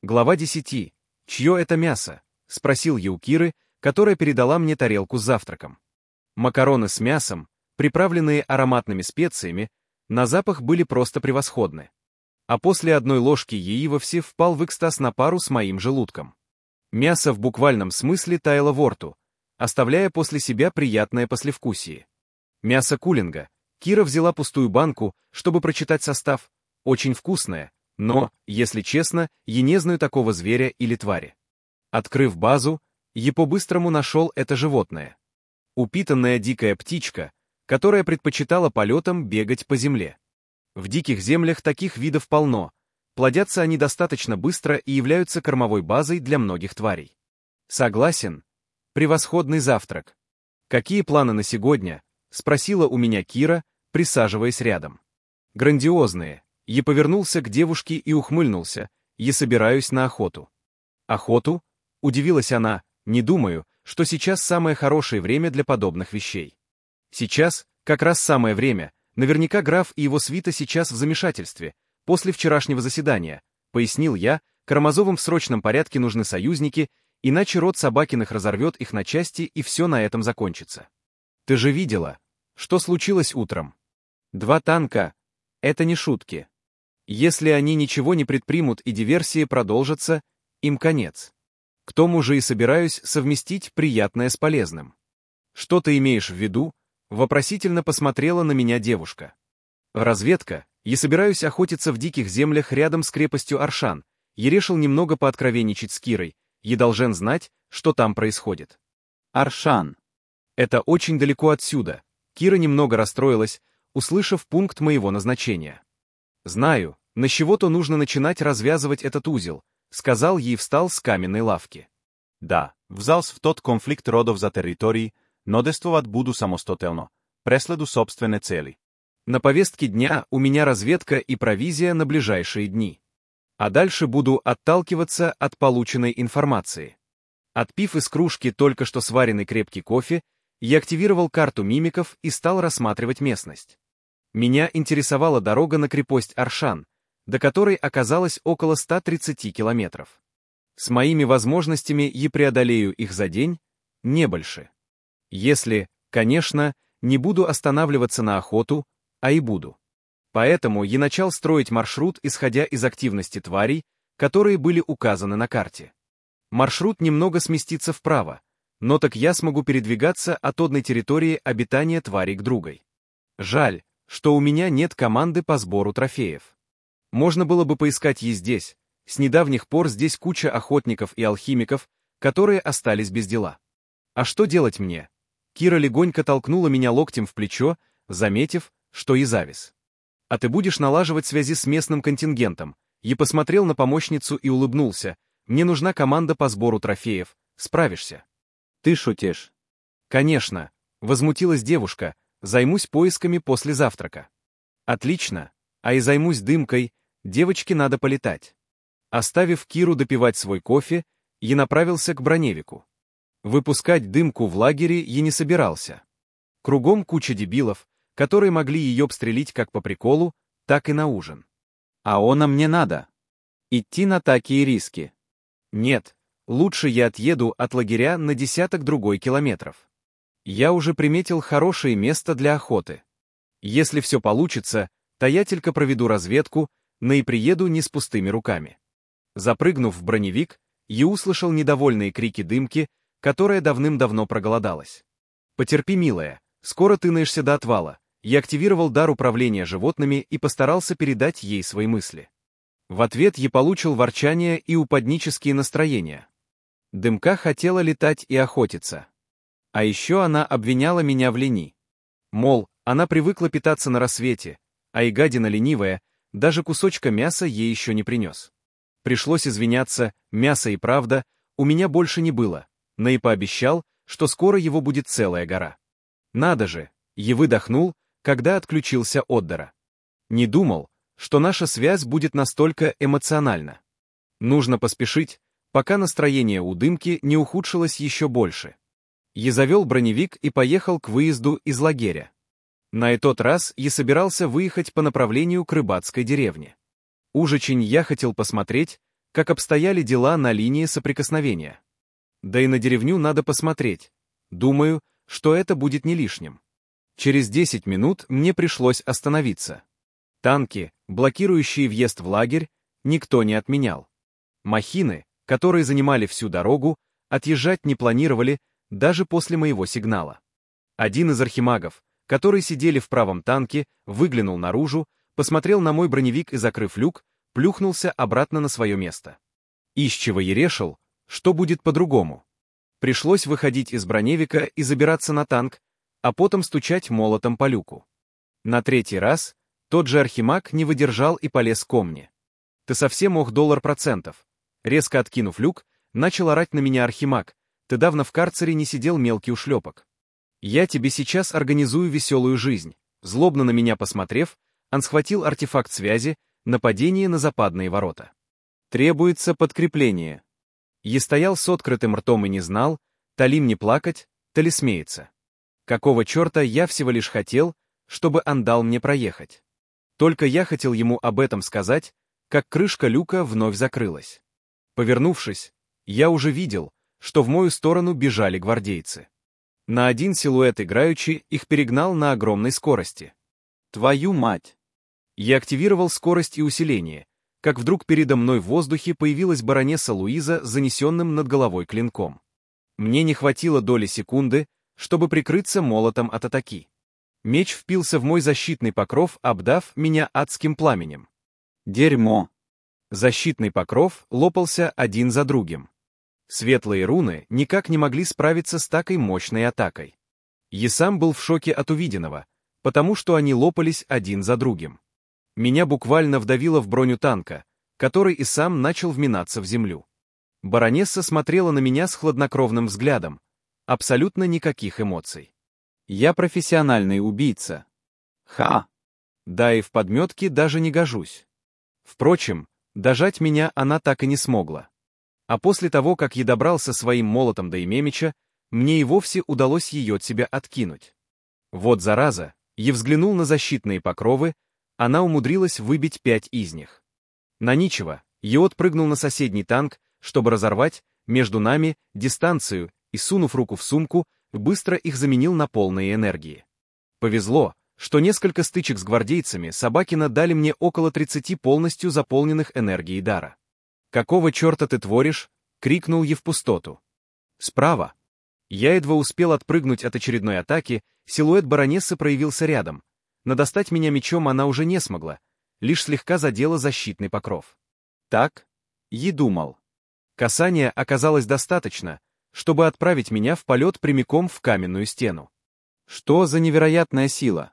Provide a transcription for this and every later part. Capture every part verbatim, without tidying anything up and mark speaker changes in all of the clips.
Speaker 1: Глава десять. «Чье это мясо?» — спросил я у Киры, которая передала мне тарелку с завтраком. Макароны с мясом, приправленные ароматными специями, на запах были просто превосходны. А после одной ложки яи вовсе впал в экстаз на пару с моим желудком. Мясо в буквальном смысле таяло во рту, оставляя после себя приятное послевкусие. Мясо кулинга. Кира взяла пустую банку, чтобы прочитать состав. Очень вкусное, но, если честно, я не знаю такого зверя или твари. Открыв базу, я по-быстрому нашел это животное. Упитанная дикая птичка, которая предпочитала полетом бегать по земле. В диких землях таких видов полно, плодятся они достаточно быстро и являются кормовой базой для многих тварей. Согласен. Превосходный завтрак. «Какие планы на сегодня?» — спросила у меня Кира, присаживаясь рядом. «Грандиозные». Я повернулся к девушке и ухмыльнулся. «Я собираюсь на охоту». «Охоту?» — удивилась она. «Не думаю, что сейчас самое хорошее время для подобных вещей». «Сейчас как раз самое время. Наверняка граф и его свита сейчас в замешательстве, после вчерашнего заседания», — пояснил я. «Карамазовым в срочном порядке нужны союзники, иначе род Собакиных разорвет их на части, и все на этом закончится». «Ты же видела, что случилось утром? Два танка — это не шутки. Если они ничего не предпримут и диверсии продолжатся, им конец. К тому же и собираюсь совместить приятное с полезным». «Что ты имеешь в виду?» — вопросительно посмотрела на меня девушка. «Разведка. Я собираюсь охотиться в диких землях рядом с крепостью Аршан. Я решил немного пооткровенничать с Кирой. Я должен знать, что там происходит». «Аршан. Это очень далеко отсюда». Кира немного расстроилась, услышав пункт моего назначения. «Знаю, на чего-то нужно начинать развязывать этот узел», — сказал ей и встал с каменной лавки.
Speaker 2: «Да, взялся в тот конфликт родов за территории, но действовать буду самостоятельно, преследу собственные цели».
Speaker 1: На повестке дня у меня разведка и провизия на ближайшие дни. А дальше буду отталкиваться от полученной информации. Отпив из кружки только что сваренный крепкий кофе, я активировал карту мимиков и стал рассматривать местность. Меня интересовала дорога на крепость Аршан, до которой оказалось около ста тридцати километров. С моими возможностями я преодолею их за день, не больше. Если, конечно, не буду останавливаться на охоту, а и буду. Поэтому я начал строить маршрут, исходя из активности тварей, которые были указаны на карте. Маршрут немного сместится вправо, но так я смогу передвигаться от одной территории обитания тварей к другой. Жаль, что у меня нет команды по сбору трофеев. Можно было бы поискать и здесь. С недавних пор здесь куча охотников и алхимиков, которые остались без дела. А что делать мне? Кира легонько толкнула меня локтем в плечо, заметив, что и завис. «А ты будешь налаживать связи с местным контингентом?» Я посмотрел на помощницу и улыбнулся. «Мне нужна команда по сбору трофеев. Справишься?»
Speaker 2: «Ты шутишь?»
Speaker 1: «Конечно», — возмутилась девушка. «Займусь поисками после завтрака». «Отлично. А и займусь дымкой. Девочке надо полетать». Оставив Киру допивать свой кофе, я направился к броневику. Выпускать дымку в лагере я не собирался. Кругом куча дебилов, которые могли ее обстрелить как по приколу, так и на ужин.
Speaker 2: «А она мне надо. Идти на такие риски».
Speaker 1: «Нет, лучше я отъеду от лагеря на десяток другой километров. Я уже приметил хорошее место для охоты. Если все получится, то я только проведу разведку, но и приеду не с пустыми руками». Запрыгнув в броневик, я услышал недовольные крики дымки, которая давным-давно проголодалась. «Потерпи, милая, скоро ты наешься до отвала». Я активировал дар управления животными и постарался передать ей свои мысли. В ответ я получил ворчание и упаднические настроения. Дымка хотела летать и охотиться. А еще она обвиняла меня в лени. Мол, она привыкла питаться на рассвете, а и гадина ленивая, даже кусочка мяса ей еще не принес. Пришлось извиняться, мяса и правда у меня больше не было, но и пообещал, что скоро его будет целая гора. Надо же, я выдохнул, когда отключился от дара. Не думал, что наша связь будет настолько эмоциональна. Нужно поспешить, пока настроение у дымки не ухудшилось еще больше. Я завел броневик и поехал к выезду из лагеря. На этот раз я собирался выехать по направлению к рыбацкой деревне. Уж очень я хотел посмотреть, как обстояли дела на линии соприкосновения. Да и на деревню надо посмотреть. Думаю, что это будет не лишним. Через десять минут мне пришлось остановиться. Танки, блокирующие въезд в лагерь, никто не отменял. Махины, которые занимали всю дорогу, отъезжать не планировали даже после моего сигнала. Один из архимагов, которые сидели в правом танке, выглянул наружу, посмотрел на мой броневик и, закрыв люк, плюхнулся обратно на свое место. Ищево ерешил, что будет по-другому. Пришлось выходить из броневика и забираться на танк, а потом стучать молотом по люку. На третий раз тот же архимаг не выдержал и полез ко мне. «Ты совсем ох доллар процентов!» Резко откинув люк, начал орать на меня архимаг. «Ты давно в карцере не сидел, мелкий ушлепок. Я тебе сейчас организую веселую жизнь». Злобно на меня посмотрев, он схватил артефакт связи, нападение на западные ворота. «Требуется подкрепление». Я стоял с открытым ртом и не знал, то ли мне плакать, то ли смеяться. Какого черта я всего лишь хотел, чтобы он дал мне проехать. Только я хотел ему об этом сказать, как крышка люка вновь закрылась. Повернувшись, я уже видел, что в мою сторону бежали гвардейцы. На один силуэт играючи их перегнал на огромной скорости. Твою мать! Я активировал скорость и усиление, как вдруг передо мной в воздухе появилась баронесса Луиза с занесенным над головой клинком. Мне не хватило доли секунды, чтобы прикрыться молотом от атаки. Меч впился в мой защитный покров, обдав меня адским пламенем. Дерьмо! Защитный покров лопался один за другим. Светлые руны никак не могли справиться с такой мощной атакой. Я сам был в шоке от увиденного, потому что они лопались один за другим. Меня буквально вдавило в броню танка, который и сам начал вминаться в землю. Баронесса смотрела на меня с хладнокровным взглядом. Абсолютно никаких эмоций. Я профессиональный убийца. Ха! Да и в подметке даже не гожусь. Впрочем, дожать меня она так и не смогла. А после того, как я добрался своим молотом до Емемича, мне и вовсе удалось ее от себя откинуть. Вот зараза, я взглянул на защитные покровы, она умудрилась выбить пять из них. На ничего, я отпрыгнул на соседний танк, чтобы разорвать между нами дистанцию и, сунув руку в сумку, быстро их заменил на полные энергии. Повезло, что несколько стычек с гвардейцами Собакина дали мне около тридцати полностью заполненных энергией дара. «Какого черта ты творишь?» — крикнул я в пустоту. Справа. Я едва успел отпрыгнуть от очередной атаки, силуэт баронессы проявился рядом. Но достать меня мечом она уже не смогла, лишь слегка задела защитный покров. Так, я думал. Касания оказалось достаточно, чтобы отправить меня в полет прямиком в каменную стену. Что за невероятная сила?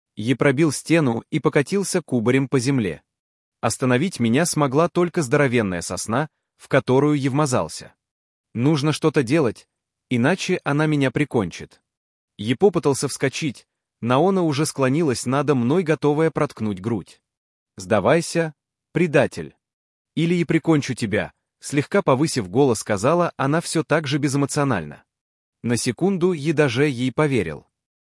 Speaker 1: Я пробил стену и покатился кубарем по земле. Остановить меня смогла только здоровенная сосна, в которую я вмазался. Нужно что-то делать, иначе она меня прикончит. Я попытался вскочить, но она уже склонилась надо мной, готовая проткнуть грудь. «Сдавайся, предатель. Или я прикончу тебя», слегка повысив голос, сказала она все так же безэмоционально. На секунду я даже ей поверил.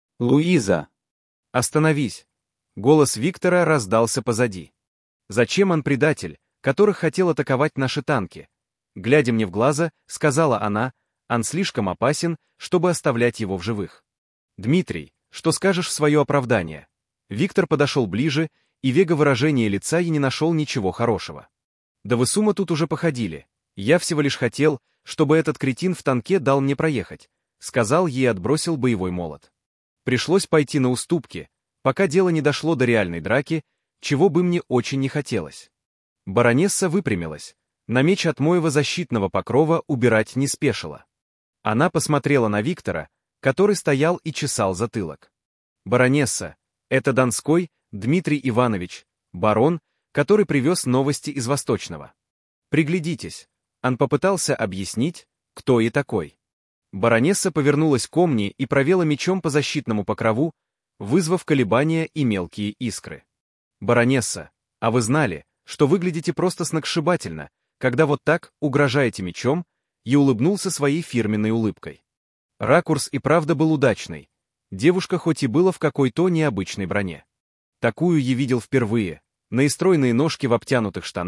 Speaker 1: «Луиза! Остановись!» Голос Виктора раздался позади. «Зачем он предатель, который хотел атаковать наши танки?» Глядя мне в глаза, сказала она, «Он слишком опасен, чтобы оставлять его в живых». «Дмитрий, что скажешь в свое оправдание?» Виктор подошел ближе, и вега выражения лица я не нашел ничего хорошего. «Да вы с ума тут уже походили. Я всего лишь хотел, чтобы этот кретин в танке дал мне проехать», сказал ей и отбросил боевой молот. Пришлось пойти на уступки, пока дело не дошло до реальной драки, чего бы мне очень не хотелось. Баронесса выпрямилась, на меч от моего защитного покрова убирать не спешила. Она посмотрела на Виктора, который стоял и чесал затылок. «Баронесса, это Донской Дмитрий Иванович, барон, который привез новости из Восточного. Приглядитесь». Он попытался объяснить, кто и такой. Баронесса повернулась ко мне и провела мечом по защитному покрову, вызвав колебания и мелкие искры. «Баронесса, а вы знали, что выглядите просто сногсшибательно, когда вот так угрожаете мечом?» И улыбнулся своей фирменной улыбкой. Ракурс и правда был удачный. Девушка хоть и была в какой-то необычной броне. Такую я видел впервые. Наистройные ножки в обтянутых штанах,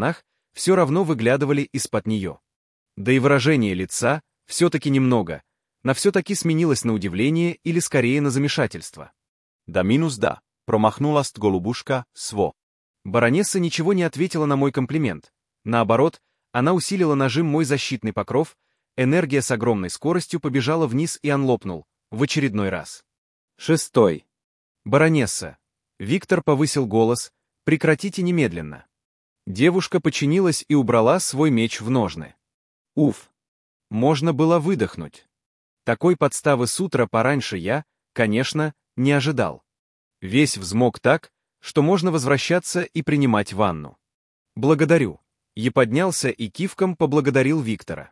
Speaker 1: все равно выглядывали из-под нее. Да и выражение лица, все-таки немного, на все-таки сменилось на удивление или скорее на замешательство.
Speaker 2: Да минус да, промахнулась голубушка, сво.
Speaker 1: Баронесса ничего не ответила на мой комплимент. Наоборот, она усилила нажим мой защитный покров, энергия с огромной скоростью побежала вниз и анлопнул, в очередной раз.
Speaker 3: Шестой.
Speaker 1: Баронесса. Виктор повысил голос, прекратите немедленно. Девушка подчинилась и убрала свой меч в ножны. Уф. Можно было выдохнуть. Такой подставы с утра пораньше я, конечно, не ожидал. Весь взмок так, что можно возвращаться и принимать ванну. Благодарю. Я поднялся и кивком поблагодарил Виктора.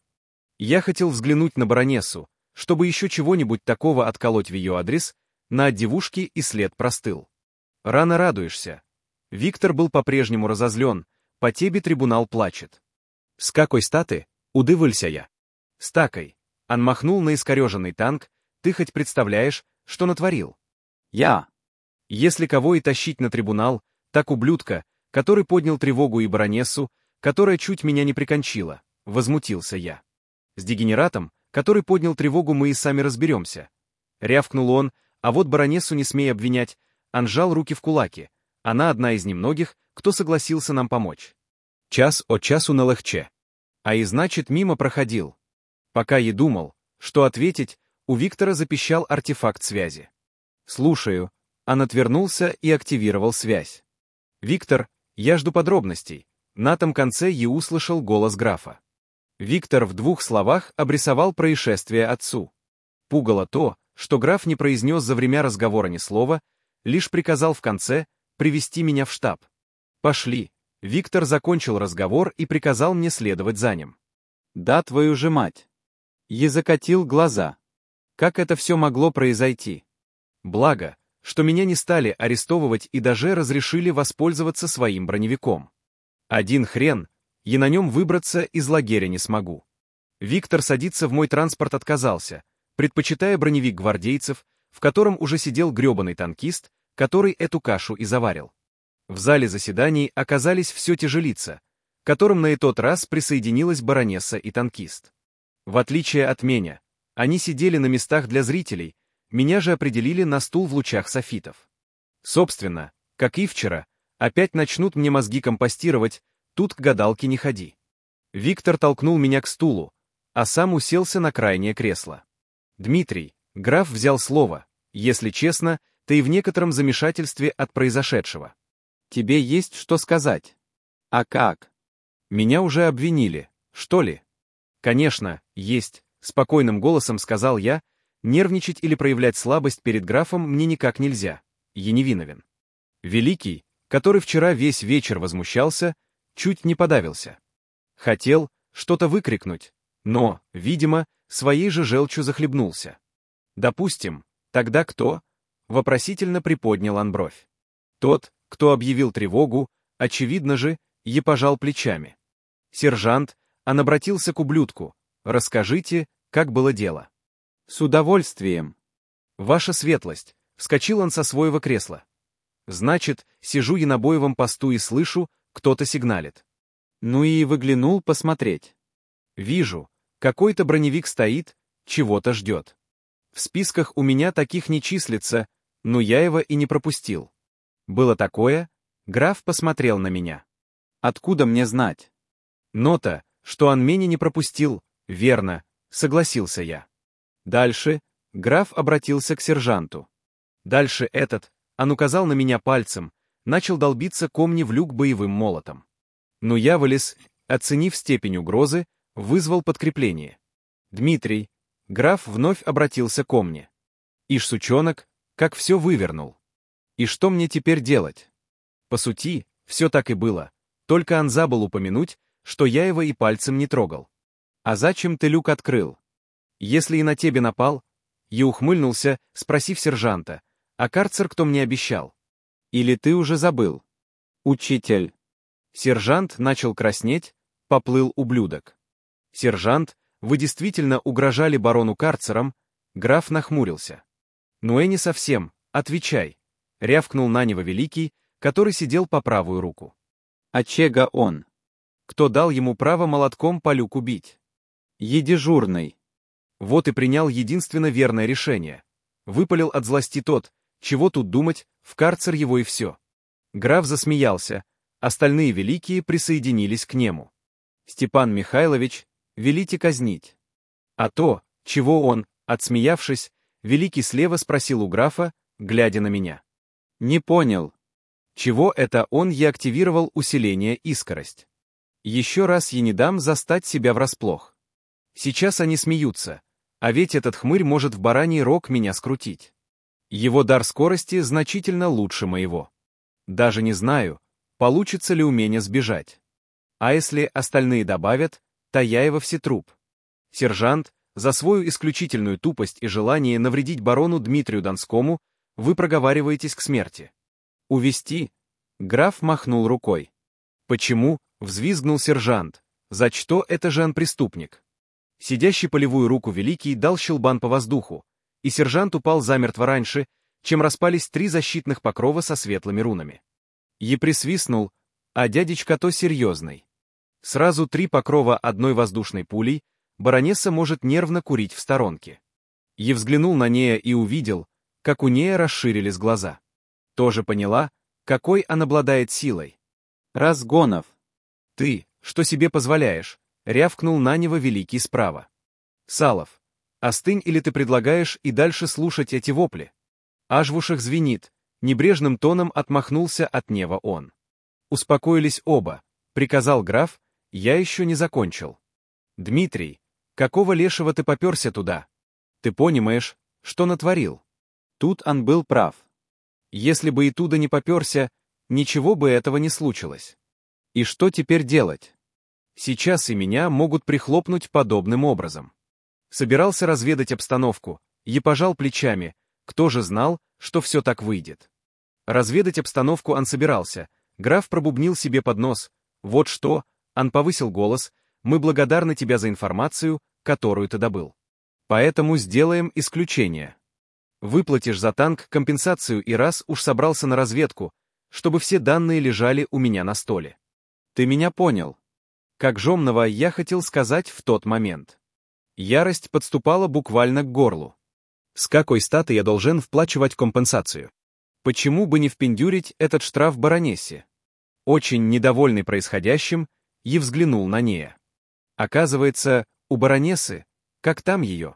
Speaker 1: Я хотел взглянуть на баронессу, чтобы еще чего-нибудь такого отколоть в ее адрес, на отдевушке и след простыл. Рано радуешься. Виктор был по-прежнему разозлен, по тебе трибунал плачет. С какой статы? Удивился я. С такой. Он махнул на искореженный танк, ты хоть представляешь, что натворил?
Speaker 3: Я.
Speaker 1: Если кого и тащить на трибунал, так ублюдка, который поднял тревогу и баронессу, которая чуть меня не прикончила, возмутился я. С дегенератом, который поднял тревогу, мы и сами разберемся. Рявкнул он, а вот баронессу не смей обвинять, он сжал руки в кулаки, она одна из немногих, кто согласился нам помочь. Час от часу на легче. А и значит мимо проходил. Пока я думал, что ответить, у Виктора запищал артефакт связи. Слушаю. Он отвернулся и активировал связь. Виктор, я жду подробностей. На том конце я услышал голос графа. Виктор в двух словах обрисовал происшествие отцу. Пугало то, что граф не произнес за время разговора ни слова, лишь приказал в конце привести меня в штаб. Пошли. Виктор закончил разговор и приказал мне следовать за ним.
Speaker 3: Да твою же мать. Я закатил глаза.
Speaker 1: Как это все могло произойти? Благо, что меня не стали арестовывать и даже разрешили воспользоваться своим броневиком. Один хрен, и на нем выбраться из лагеря не смогу. Виктор садиться в мой транспорт отказался, предпочитая броневик гвардейцев, в котором уже сидел гребаный танкист, который эту кашу и заварил. В зале заседаний оказались все те же лица, к которым на этот раз присоединилась баронесса и танкист. В отличие от меня, они сидели на местах для зрителей, меня же определили на стул в лучах софитов. Собственно, как и вчера, опять начнут мне мозги компостировать, тут к гадалке не ходи. Виктор толкнул меня к стулу, а сам уселся на крайнее кресло. Дмитрий, граф взял слово, если честно, ты и в некотором замешательстве от произошедшего.
Speaker 3: Тебе есть что сказать? А как?
Speaker 1: Меня уже обвинили, что ли? Конечно, есть, спокойным голосом сказал я, нервничать или проявлять слабость перед графом мне никак нельзя, я не виновен. Великий, который вчера весь вечер возмущался, чуть не подавился. Хотел что-то выкрикнуть, но, видимо, своей же желчью захлебнулся. Допустим, тогда кто? Вопросительно приподнял он бровь. Тот, кто объявил тревогу, очевидно же, и пожал плечами. Сержант, он обратился к ублюдку. Расскажите, как было дело.
Speaker 3: С удовольствием.
Speaker 1: Ваша светлость, вскочил он со своего кресла. Значит, сижу я на боевом посту и слышу, кто-то сигналит.
Speaker 3: Ну и выглянул посмотреть.
Speaker 1: Вижу, какой-то броневик стоит, чего-то ждет. В списках у меня таких не числится, но я его и не пропустил. Было такое, граф посмотрел на меня.
Speaker 3: Откуда мне знать?
Speaker 1: Нота, что он меня не пропустил, верно, согласился я. Дальше граф обратился к сержанту. Дальше этот, он указал на меня пальцем, начал долбиться ко мне в люк боевым молотом. Но я вылез, оценив степень угрозы, вызвал подкрепление. Дмитрий, граф вновь обратился ко мне. Ишь, сучонок, как все вывернул. И что мне теперь делать? По сути, все так и было, только он забыл упомянуть, что я его и пальцем не трогал. А зачем ты люк открыл? Если и на тебе напал, я ухмыльнулся, спросив сержанта, а карцер кто мне обещал? Или ты уже забыл?
Speaker 3: Учитель.
Speaker 1: Сержант начал краснеть, поплыл ублюдок. Сержант, вы действительно угрожали барону карцером? Граф нахмурился. Ну и не совсем, отвечай. Рявкнул на него великий, который сидел по правую руку.
Speaker 3: А чего он?
Speaker 1: кто дал ему право молотком по люку бить?
Speaker 3: Едежурный.
Speaker 1: Вот и принял единственно верное решение. Выпалил от злости тот, чего тут думать, в карцер его и все. Граф засмеялся, остальные великие присоединились к нему. Степан Михайлович, велите казнить. А то, чего он, отсмеявшись, великий слева спросил у графа, глядя на меня.
Speaker 3: Не понял.
Speaker 1: Чего это он я активировал усиление искорость? Еще раз я не дам застать себя врасплох. Сейчас они смеются, а ведь этот хмырь может в бараний рог меня скрутить. Его дар скорости значительно лучше моего. Даже не знаю, получится ли у меня сбежать. А если остальные добавят, то я и вовсе труп. Сержант, за свою исключительную тупость и желание навредить барону Дмитрию Донскому, вы проговариваетесь к смерти. Увести? Граф махнул рукой. Почему? Взвизгнул сержант. За что это же он преступник? Сидящий по левую руку великий дал щелбан по воздуху, и сержант упал замертво раньше, чем распались три защитных покрова со светлыми рунами. Е присвистнул, а дядечка то серьезный. Сразу три покрова одной воздушной пулей, баронесса может нервно курить в сторонке. Е взглянул на Нея и увидел, как у Нея расширились глаза. Тоже поняла, какой он обладает силой.
Speaker 3: Разгонов.
Speaker 1: Ты, что себе позволяешь? Рявкнул на него великий справа. Салов, остынь или ты предлагаешь и дальше слушать эти вопли? Аж в ушах звенит, небрежным тоном отмахнулся от нева он. Успокоились оба, приказал граф, я еще не закончил. Дмитрий, какого лешего ты поперся туда? Ты понимаешь, что натворил?
Speaker 3: Тут он был прав.
Speaker 1: Если бы и туда не поперся, ничего бы этого не случилось. И что теперь делать? Сейчас и меня могут прихлопнуть подобным образом. Собирался разведать обстановку, и пожал плечами, кто же знал, что все так выйдет. Разведать обстановку он собирался, граф пробубнил себе под нос. Вот что, он повысил голос, мы благодарны тебе за информацию, которую ты добыл. Поэтому сделаем исключение. Выплатишь за танк компенсацию и раз уж собрался на разведку, чтобы все данные лежали у меня на столе. Ты меня понял. Как жомного я хотел сказать в тот момент. Ярость подступала буквально к горлу. С какой стати я должен вплачивать компенсацию? Почему бы не впендюрить этот штраф баронессе? Очень недовольный происходящим, и взглянул на Нея. Оказывается, у баронессы, как там ее?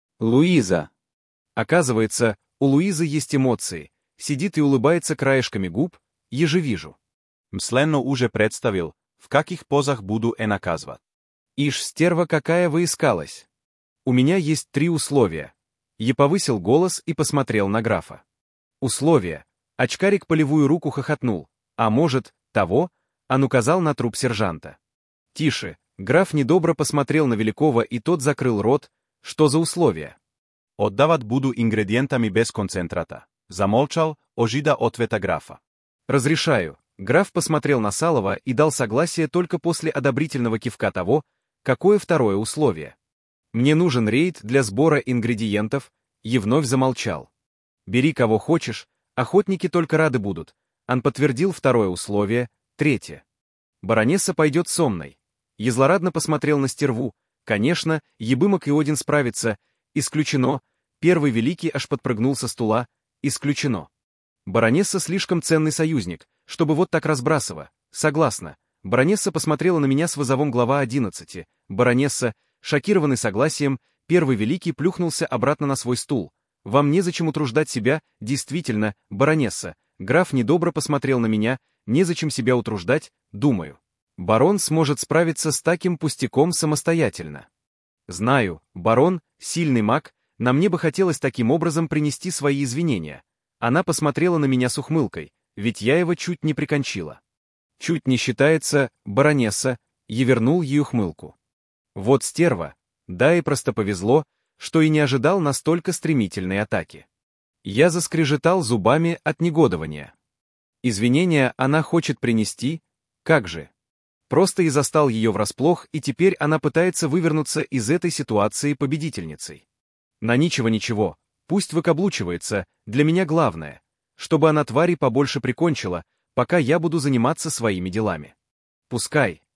Speaker 3: Луиза.
Speaker 1: Оказывается, у Луизы есть эмоции, сидит и улыбается краешками губ, еже вижу.
Speaker 2: Мслено уже представил, в каких позах буду е наказвать.
Speaker 1: Ишь, стерва какая выискалась. У меня есть три условия. Я повысил голос и посмотрел на графа. Условия. Очкарик по левую руку хохотнул. А может, того? Он указал на труп сержанта. Тише. Граф недобро посмотрел на Великого, и тот закрыл рот. Что за условия?
Speaker 2: Отдавать буду ингредиентами без концентрата. Замолчал, ожида ответа графа.
Speaker 1: Разрешаю. Граф посмотрел на Салова и дал согласие только после одобрительного кивка того, какое второе условие. Мне нужен рейд для сбора ингредиентов, и вновь замолчал. Бери кого хочешь, охотники только рады будут. Он подтвердил второе условие, третье. Баронесса пойдет со мной. Я злорадно посмотрел на стерву. Конечно, Ебымок и Один справятся. Исключено. Первый великий аж подпрыгнул со стула. Исключено. Баронесса слишком ценный союзник, чтобы вот так разбрасывать. Согласна. Баронесса посмотрела на меня с вызовом глава одиннадцати. Баронесса, шокированный согласием, первый великий плюхнулся обратно на свой стул. Вам незачем утруждать себя, действительно, баронесса. Граф недобро посмотрел на меня, незачем себя утруждать, думаю. Барон сможет справиться с таким пустяком самостоятельно. Знаю, барон, сильный маг, на мне бы хотелось таким образом принести свои извинения. Она посмотрела на меня с ухмылкой, ведь я его чуть не прикончила. Чуть не считается, баронесса, и вернул ей ухмылку. Вот стерва, да и просто повезло, что и не ожидал настолько стремительной атаки. Я заскрежетал зубами от негодования. Извинения она хочет принести, как же? Просто и застал ее врасплох, и теперь она пытается вывернуться из этой ситуации победительницей. На ничего-ничего, пусть выкаблучивается, для меня главное, чтобы она твари побольше прикончила, пока я буду заниматься своими делами. Пускай,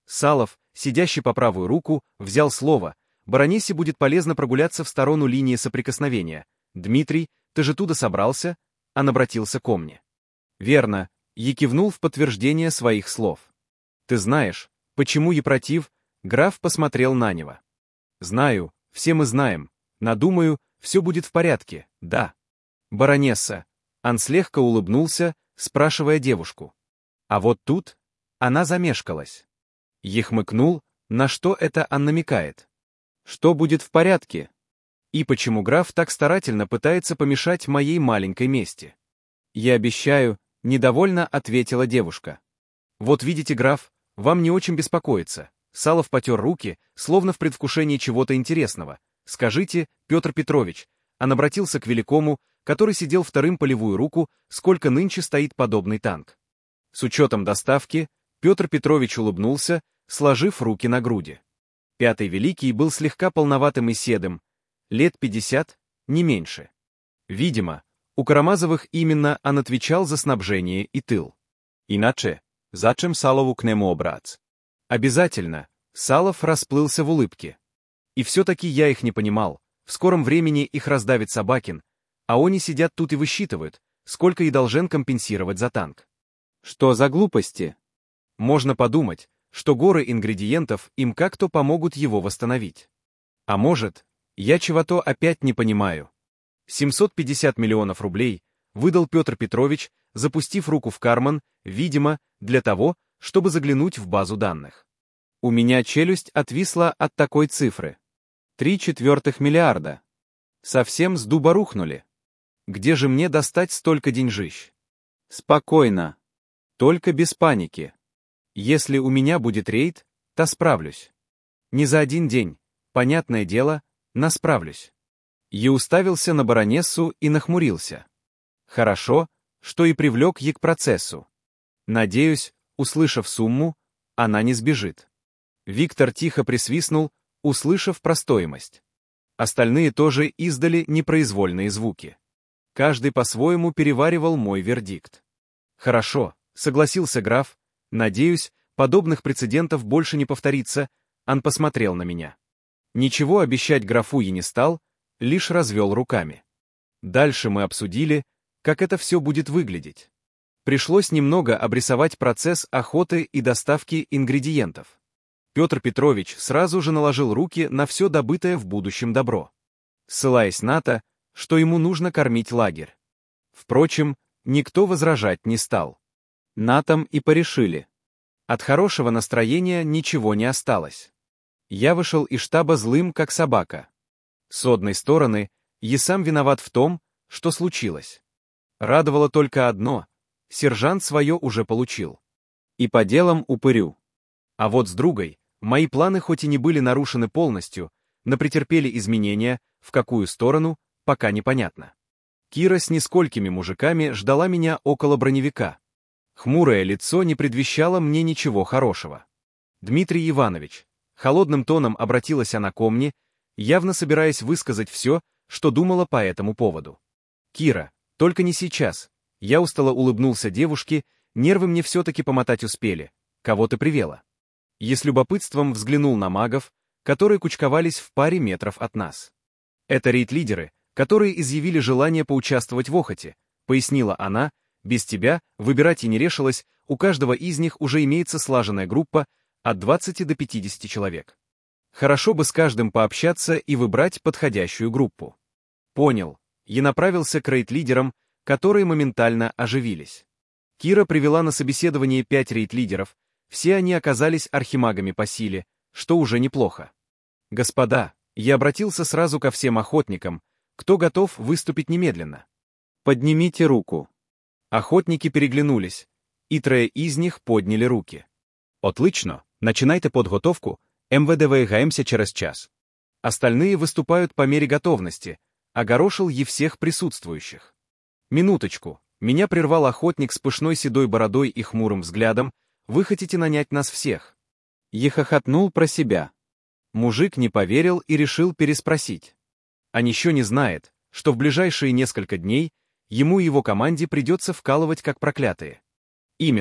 Speaker 1: Салов, сидящий по правую руку, взял слово. Баронессе будет полезно прогуляться в сторону линии соприкосновения. Дмитрий, ты же туда собрался? Он обратился ко мне. Верно, я кивнул в подтверждение своих слов. Ты знаешь, почему я против? Граф посмотрел на него. Знаю, все мы знаем. Надумаю, все будет в порядке, да. Баронесса. Он слегка улыбнулся, спрашивая девушку. А вот тут она замешкалась. Я хмыкнул, на что это он намекает. Что будет в порядке? И почему граф так старательно пытается помешать моей маленькой мести? Я обещаю, недовольно ответила девушка. Вот видите, граф, вам не очень беспокоиться. Салов потер руки, словно в предвкушении чего-то интересного. Скажите, Петр Петрович, он обратился к Великому, который сидел вторым по левую руку, сколько нынче стоит подобный танк. С учетом доставки, Петр Петрович улыбнулся, сложив руки на груди. Пятый Великий был слегка полноватым и седым, лет пятьдесят, не меньше. Видимо, у Карамазовых именно он отвечал за снабжение и тыл.
Speaker 2: Иначе, зачем Салову к нему обраться?
Speaker 1: Обязательно, Салов расплылся в улыбке. И все-таки я их не понимал, в скором времени их раздавит Собакин, а они сидят тут и высчитывают, сколько и должен компенсировать за танк.
Speaker 3: Что за глупости?
Speaker 1: Можно подумать, что горы ингредиентов им как-то помогут его восстановить. А может, я чего-то опять не понимаю. семьсот пятьдесят миллионов рублей выдал Петр Петрович, запустив руку в карман, видимо, для того, чтобы заглянуть в базу данных. У меня челюсть отвисла от такой цифры. Три четвертых миллиарда. Совсем с дуба рухнули. Где же мне достать столько деньжищ? Спокойно. Только без паники. Если у меня будет рейд, то справлюсь. Не за один день, понятное дело, но справлюсь. Я уставился на баронессу и нахмурился. Хорошо, что и привлек ее к процессу. Надеюсь, услышав сумму, она не сбежит. Виктор тихо присвистнул, услышав про стоимость. Остальные тоже издали непроизвольные звуки. Каждый по-своему переваривал мой вердикт. Хорошо, согласился граф. Надеюсь, подобных прецедентов больше не повторится. Он посмотрел на меня. Ничего обещать графу я не стал, лишь развел руками. Дальше мы обсудили, как это все будет выглядеть. Пришлось немного обрисовать процесс охоты и доставки ингредиентов. Петр Петрович сразу же наложил руки на все добытое в будущем добро, ссылаясь на то, что ему нужно кормить лагерь. Впрочем, никто возражать не стал. На том и порешили. От хорошего настроения ничего не осталось. Я вышел из штаба злым, как собака. С одной стороны, я сам виноват в том, что случилось. Радовало только одно — сержант свое уже получил. И по делам упырю. А вот с другой, мои планы хоть и не были нарушены полностью, но претерпели изменения, в какую сторону, пока непонятно. Кира с несколькими мужиками ждала меня около броневика. Хмурое лицо не предвещало мне ничего хорошего. Дмитрий Иванович, холодным тоном обратилась она ко мне, явно собираясь высказать все, что думала по этому поводу. Кира, только не сейчас. Я устало улыбнулся девушке, нервы мне все-таки помотать успели. Кого ты привела? Я с любопытством взглянул на магов, которые кучковались в паре метров от нас. Это рейд-лидеры, которые изъявили желание поучаствовать в охоте, пояснила она. Без тебя выбирать и не решилась, у каждого из них уже имеется слаженная группа от двадцати до пятидесяти человек. Хорошо бы с каждым пообщаться и выбрать подходящую группу. Понял. Я направился к рейд-лидерам, которые моментально оживились. Кира привела на собеседование пять рейд-лидеров, все они оказались архимагами по силе, что уже неплохо. Господа, я обратился сразу ко всем охотникам, кто готов выступить немедленно. Поднимите руку. Охотники переглянулись, и трое из них подняли руки. Отлично, начинайте подготовку, МВД выезжаемся через час. Остальные выступают по мере готовности, огорошил я всех присутствующих. Минуточку, меня прервал охотник с пышной седой бородой и хмурым взглядом, вы хотите нанять нас всех? Я хохотнул про себя. Мужик не поверил и решил переспросить. Он еще не знает, что в ближайшие несколько дней ему и его команде придется вкалывать как проклятые. Именно,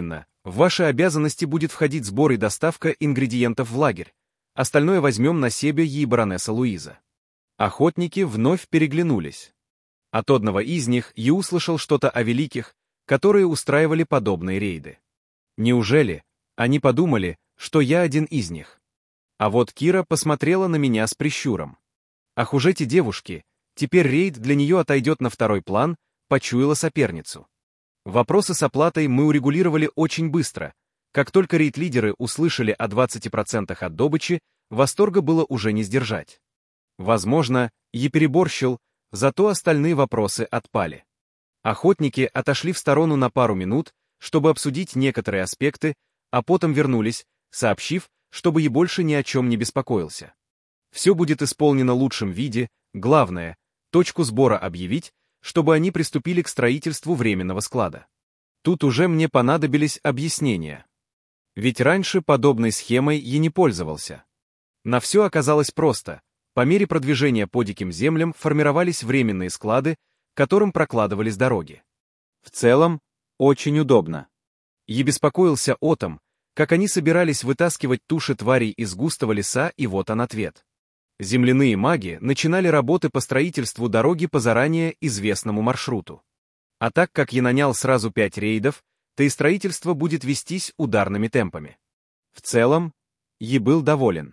Speaker 1: В ваши обязанности будет входить сбор и доставка ингредиентов в лагерь. Остальное возьмем на себя и баронесса Луиза». Охотники вновь переглянулись. От одного из них я услышал что-то о великих, которые устраивали подобные рейды. Неужели они подумали, что я один из них? А вот Кира посмотрела на меня с прищуром. Ах уж эти девушки, теперь рейд для нее отойдет на второй план, почуяла соперницу. Вопросы с оплатой мы урегулировали очень быстро. Как только рейд-лидеры услышали о двадцати процентах от добычи, восторга было уже не сдержать. Возможно, я переборщил, зато остальные вопросы отпали. Охотники отошли в сторону на пару минут, чтобы обсудить некоторые аспекты, а потом вернулись, сообщив, чтобы я больше ни о чем не беспокоился. Все будет исполнено в лучшем виде, главное, точку сбора объявить, чтобы они приступили к строительству временного склада. Тут уже мне понадобились объяснения. Ведь раньше подобной схемой я не пользовался. На все оказалось просто. По мере продвижения по диким землям формировались временные склады, к которым прокладывались дороги.
Speaker 3: В целом, очень удобно.
Speaker 1: Я беспокоился о том, как они собирались вытаскивать туши тварей из густого леса, и вот он ответ. Земляные маги начинали работы по строительству дороги по заранее известному маршруту. А так как я нанял сразу пять рейдов, то и строительство будет вестись ударными темпами. В целом, я был доволен.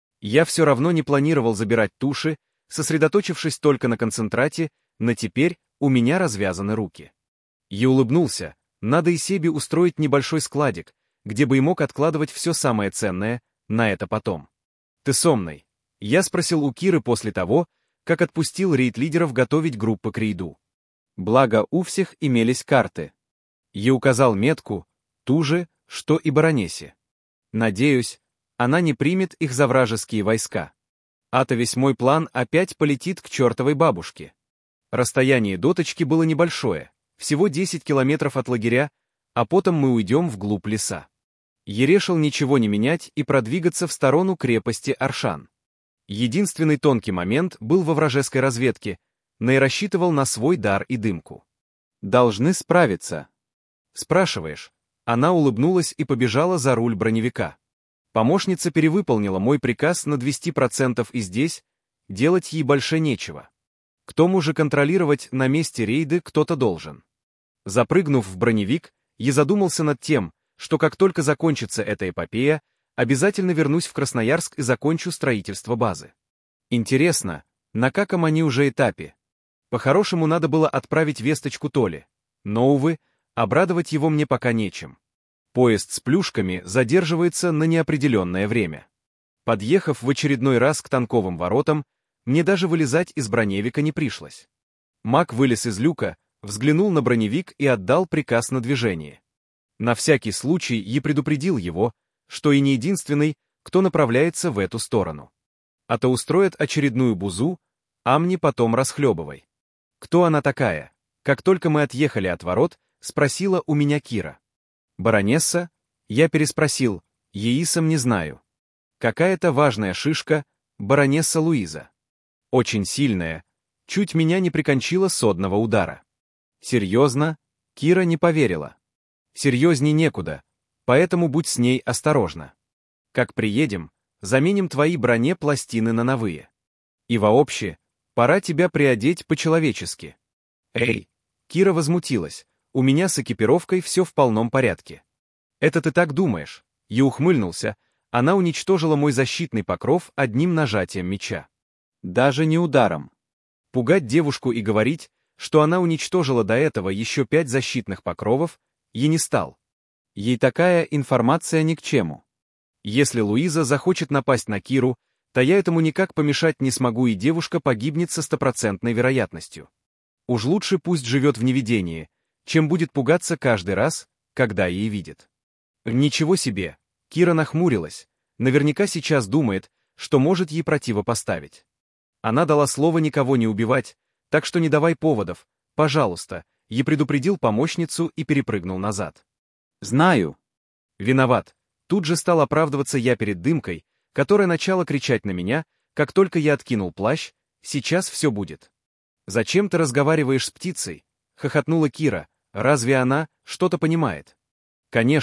Speaker 1: Я все равно не планировал забирать туши, сосредоточившись только на концентрате, но теперь у меня развязаны руки. Я улыбнулся, надо и себе устроить небольшой складик, где бы и мог откладывать все самое ценное, на это потом. «Ты сомный?» Я спросил у Киры после того, как отпустил рейд-лидеров готовить группы к рейду.
Speaker 3: Благо у всех имелись карты.
Speaker 1: Я указал метку, ту же, что и баронессе. Надеюсь, она не примет их за вражеские войска. А-то весь мой план опять полетит к чертовой бабушке. Расстояние до точки было небольшое, всего десять километров от лагеря, а потом мы уйдем вглубь леса. Я решил ничего не менять и продвигаться в сторону крепости Аршан. Единственный тонкий момент был во вражеской разведке, но и рассчитывал на свой дар и дымку.
Speaker 3: Должны справиться.
Speaker 1: Спрашиваешь? Она улыбнулась и побежала за руль броневика. Помощница перевыполнила мой приказ на двести процентов, и здесь делать ей больше нечего. К тому же контролировать на месте рейды кто-то должен. Запрыгнув в броневик, я задумался над тем, что как только закончится эта эпопея, обязательно вернусь в Красноярск и закончу строительство базы. Интересно, на каком они уже этапе? По-хорошему надо было отправить весточку Толе, но, увы, обрадовать его мне пока нечем. Поезд с плюшками задерживается на неопределенное время. Подъехав в очередной раз к танковым воротам, мне даже вылезать из броневика не пришлось. Маг вылез из люка, взглянул на броневик и отдал приказ на движение. На всякий случай я предупредил его, что и не единственный, кто направляется в эту сторону. А то устроят очередную бузу, а мне потом расхлебывай. Кто она такая? Как только мы отъехали от ворот, спросила у меня Кира. Баронесса? Я переспросил, еисом не знаю. Какая-то важная шишка, баронесса Луиза. Очень сильная, чуть меня не прикончила с одного удара. Серьезно? Кира не поверила. Серьезней некуда, поэтому будь с ней осторожна. Как приедем, заменим твои броне пластины на новые. И вообще, пора тебя приодеть по-человечески. Эй! Кира возмутилась, у меня с экипировкой все в полном порядке. Это ты так думаешь? Я ухмыльнулся, она уничтожила мой защитный покров одним нажатием меча.
Speaker 3: Даже не ударом.
Speaker 1: Пугать девушку и говорить, что она уничтожила до этого еще пять защитных покровов, я не стал.
Speaker 3: Ей такая информация ни к чему.
Speaker 1: Если Луиза захочет напасть на Киру, то я этому никак помешать не смогу, и девушка погибнет со стопроцентной вероятностью. Уж лучше пусть живет в неведении, чем будет пугаться каждый раз, когда ей видит. Ничего себе, Кира нахмурилась, наверняка сейчас думает, что может ей противопоставить. Она дала слово никого не убивать, так что не давай поводов, пожалуйста, я предупредил помощницу и перепрыгнул назад.
Speaker 3: Знаю.
Speaker 1: Виноват. Тут же стал оправдываться я перед дымкой, которая начала кричать на меня, как только я откинул плащ, сейчас все будет. «Зачем ты разговариваешь с птицей?» — хохотнула Кира. «Разве она что-то понимает?» «Конечно,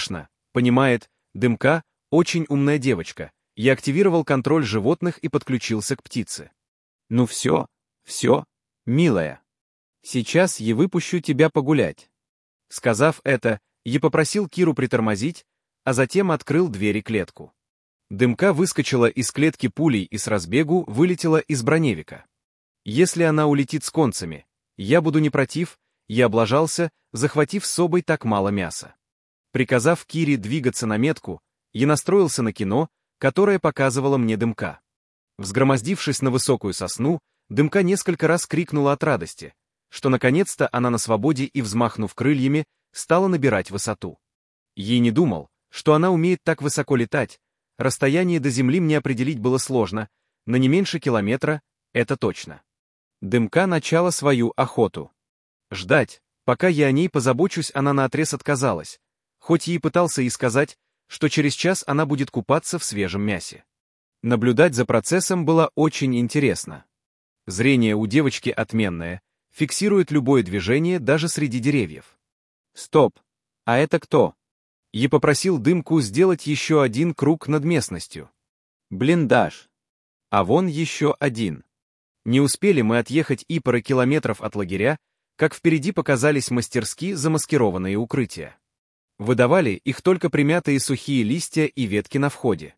Speaker 1: Понимает, Дымка — очень умная девочка. Я активировал контроль животных и подключился к птице.
Speaker 3: Ну все, все, милая. Сейчас я выпущу тебя погулять.
Speaker 1: Сказав это, я попросил Киру притормозить, а затем открыл двери клетку. Дымка выскочила из клетки пулей и с разбегу вылетела из броневика. Если она улетит с концами, я буду не против, я облажался, захватив с собой так мало мяса. Приказав Кире двигаться на метку, я настроился на кино, которое показывала мне Дымка. Взгромоздившись на высокую сосну, Дымка несколько раз крикнула от радости, что наконец-то она на свободе и, взмахнув крыльями, стала набирать высоту. Ей не думал, что она умеет так высоко летать, расстояние до земли мне определить было сложно, но не меньше километра, это точно. Дымка начала свою охоту. Ждать, пока я о ней позабочусь, она наотрез отказалась, хоть ей пытался и сказать, что через час она будет купаться в свежем мясе. Наблюдать за процессом было очень интересно. Зрение у девочки отменное, фиксирует любое движение даже среди деревьев.
Speaker 3: Стоп, а это кто?
Speaker 1: Я попросил Дымку сделать еще один круг над местностью.
Speaker 3: Блиндаж.
Speaker 1: А вон еще один. Не успели мы отъехать и пары километров от лагеря, как впереди показались мастерски замаскированные укрытия. Выдавали их только примятые сухие листья и ветки на входе.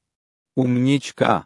Speaker 3: Умничка.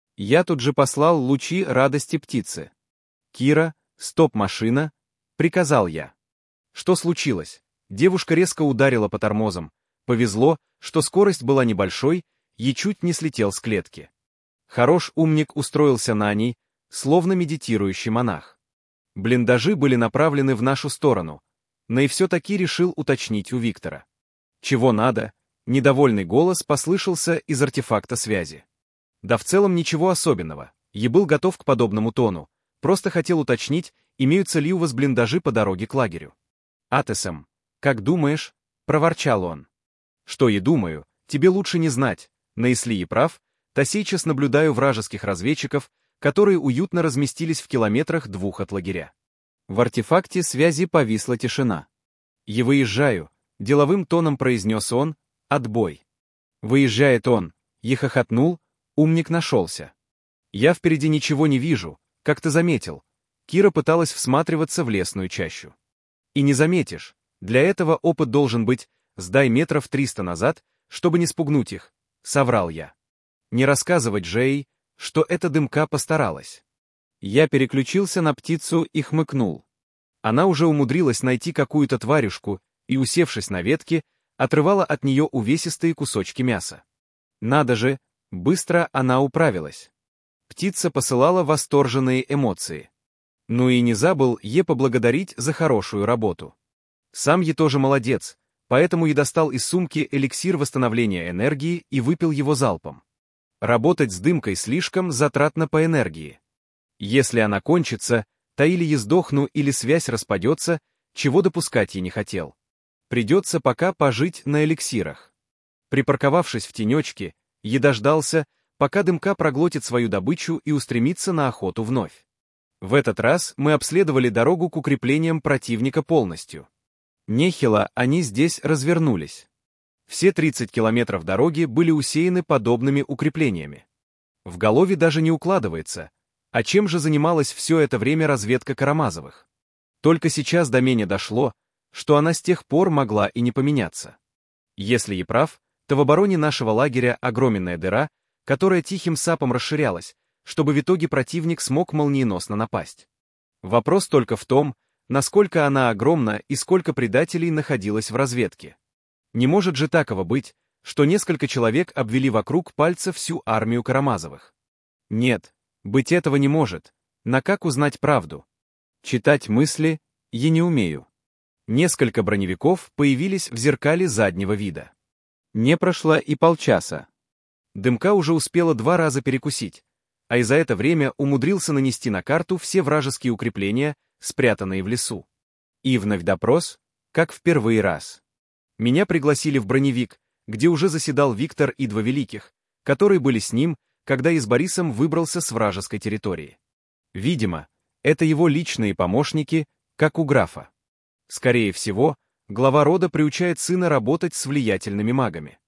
Speaker 1: Я тут же послал лучи радости птице. «Кира, стоп-машина!» — приказал я. Что случилось? Девушка резко ударила по тормозам. Повезло, что скорость была небольшой, и чуть не слетел с клетки. Хорош умник устроился на ней, словно медитирующий монах. Блиндажи были направлены в нашу сторону, но и все-таки решил уточнить у Виктора. «Чего надо?» — недовольный голос послышался из артефакта связи. Да в целом ничего особенного, я был готов к подобному тону, просто хотел уточнить, имеются ли у вас блиндажи по дороге к лагерю. «Атесом, как думаешь?» — проворчал он. «Что я думаю, тебе лучше не знать, но если и прав, то сейчас наблюдаю вражеских разведчиков, которые уютно разместились в километрах двух от лагеря».
Speaker 3: В артефакте связи повисла тишина.
Speaker 1: «Я выезжаю», — деловым тоном произнес он, — «отбой». Выезжает он, я хохотнул, умник нашелся. Я впереди ничего не вижу, как ты заметил. Кира пыталась всматриваться в лесную чащу. И не заметишь, для этого опыт должен быть, сдай метров триста назад, чтобы не спугнуть их, соврал я. Не рассказывать Джей, что эта Дымка постаралась.
Speaker 3: Я переключился на птицу и хмыкнул.
Speaker 1: Она уже умудрилась найти какую-то тварюшку и, усевшись на ветке, отрывала от нее увесистые кусочки мяса. Надо же, быстро она управилась. Птица посылала восторженные эмоции. Ну и не забыл Е поблагодарить за хорошую работу. Сам Е тоже молодец, поэтому я достал из сумки эликсир восстановления энергии и выпил его залпом. Работать с Дымкой слишком затратно по энергии. Если она кончится, то или я сдохну, или связь распадется, чего допускать я не хотел. Придется пока пожить на эликсирах. Припарковавшись в тенечке, я дождался, пока Дымка проглотит свою добычу и устремится на охоту вновь. В этот раз мы обследовали дорогу к укреплениям противника полностью. Нехило они здесь развернулись. Все тридцать километров дороги были усеяны подобными укреплениями. В голове даже не укладывается, а чем же занималась все это время разведка Карамазовых? Только сейчас до меня дошло, что она с тех пор могла и не поменяться. Если и прав, то в обороне нашего лагеря огроменная дыра, которая тихим сапом расширялась, чтобы в итоге противник смог молниеносно напасть. Вопрос только в том, насколько она огромна и сколько предателей находилось в разведке. Не может же такого быть, что несколько человек обвели вокруг пальца всю армию Карамазовых. Нет, быть этого не может. На как узнать правду? Читать мысли я не умею. Несколько броневиков появились в зеркале заднего вида.
Speaker 3: Не прошло и полчаса.
Speaker 1: Дымка уже успела два раза перекусить, а и за это время умудрился нанести на карту все вражеские укрепления, спрятанные в лесу. И вновь допрос, как в первый раз. Меня пригласили в броневик, где уже заседал Виктор и два великих, которые были с ним, когда я с Борисом выбрался с вражеской территории. Видимо, это его личные помощники, как у графа. Скорее всего, глава рода приучает сына работать с влиятельными магами.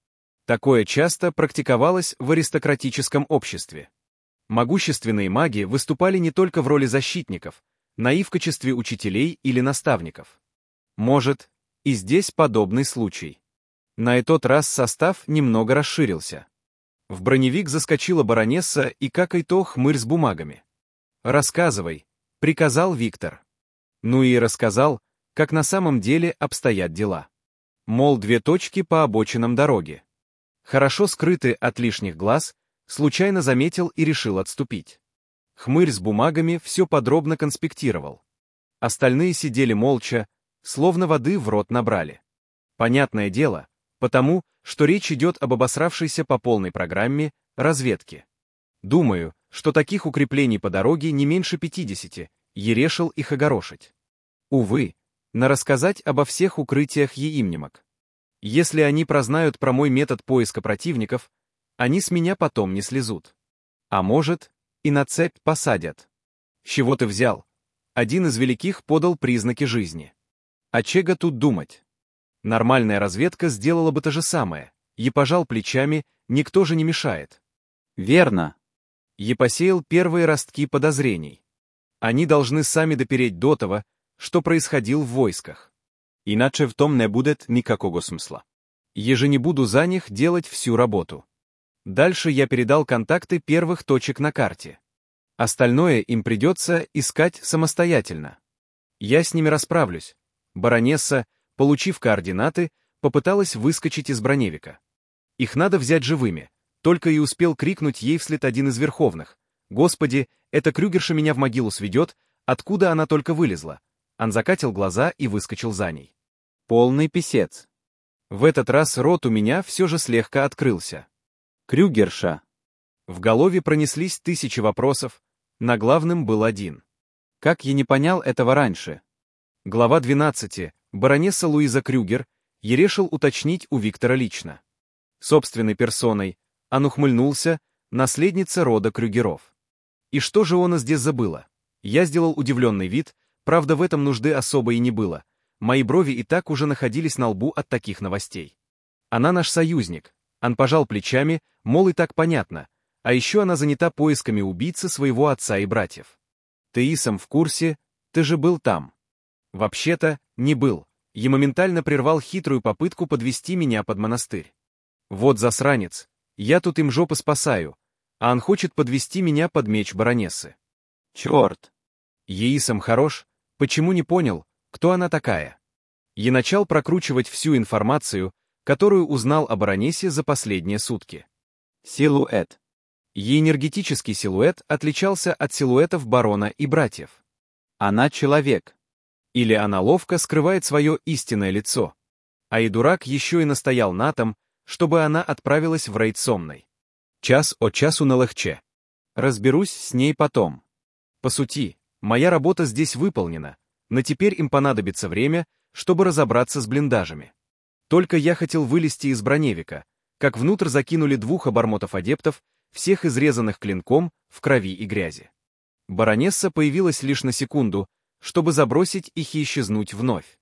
Speaker 1: Такое часто практиковалось в аристократическом обществе. Могущественные маги выступали не только в роли защитников, но и в качестве учителей или наставников. Может, и здесь подобный случай. На этот раз состав немного расширился. В броневик заскочила баронесса и, как и то, хмырь с бумагами. «Рассказывай», — приказал Виктор. Ну и рассказал, как на самом деле обстоят дела. Мол, две точки по обочинам дороги. Хорошо скрыты от лишних глаз, случайно заметил и решил отступить. Хмырь с бумагами все подробно конспектировал. Остальные сидели молча, словно воды в рот набрали. Понятное дело, потому, что речь идет об обосравшейся по полной программе разведке. Думаю, что таких укреплений по дороге не меньше пятидесяти, ерешил их огорошить. Увы, на рассказать обо всех укрытиях еимнимок. Если они прознают про мой метод поиска противников, они с меня потом не слезут. А может, и на цепь посадят. С чего ты взял? Один из великих подал признаки жизни. А чего тут думать? Нормальная разведка сделала бы то же самое. И пожал плечами, никто же не мешает.
Speaker 3: Верно.
Speaker 1: И посеял первые ростки подозрений. Они должны сами допереть до того, что происходил в войсках.
Speaker 2: Иначе в том не будет никакого смысла.
Speaker 1: Еже не буду за них делать всю работу. Дальше я передал контакты первых точек на карте. Остальное им придется искать самостоятельно. Я с ними расправлюсь. Баронесса, получив координаты, попыталась выскочить из броневика. Их надо взять живыми. Только и успел крикнуть ей вслед один из верховных. «Господи, эта Крюгерша меня в могилу сведет, откуда она только вылезла?» Он закатил глаза и выскочил за ней.
Speaker 3: Полный писец.
Speaker 1: В этот раз рот у меня все же слегка открылся.
Speaker 3: Крюгерша.
Speaker 1: В голове пронеслись тысячи вопросов, на главном был один.
Speaker 3: Как я не понял этого раньше?
Speaker 1: Глава двенадцать. Баронесса Луиза Крюгер, я решил уточнить у Виктора лично. Собственной персоной, он ухмыльнулся, наследница рода Крюгеров. И что же она здесь забыла? Я сделал удивленный вид, правда в этом нужды особо и не было. Мои брови и так уже находились на лбу от таких новостей. Она наш союзник. Он пожал плечами, мол, и так понятно. А еще она занята поисками убийцы своего отца и братьев. Ты и сам в курсе, ты же был там. Вообще-то, не был. Я моментально прервал хитрую попытку подвести меня под монастырь. Вот засранец, я тут им жопы спасаю, а он хочет подвести меня под меч баронессы.
Speaker 3: Черт.
Speaker 1: Еисом хорош, почему не понял, кто она такая? Я начал прокручивать всю информацию, которую узнал о баронессе за последние сутки.
Speaker 3: Силуэт.
Speaker 1: Ее энергетический силуэт отличался от силуэтов барона и братьев.
Speaker 3: Она человек.
Speaker 1: Или она ловко скрывает свое истинное лицо. А и дурак еще и настоял на том, чтобы она отправилась в рейд со мной. Час от часу налегче. Разберусь с ней потом. По сути, моя работа здесь выполнена, но теперь им понадобится время, чтобы разобраться с блиндажами. Только я хотел вылезти из броневика, как внутрь закинули двух обормотов-адептов, всех изрезанных клинком в крови и грязи. Баронесса появилась лишь на секунду, чтобы забросить их и исчезнуть вновь.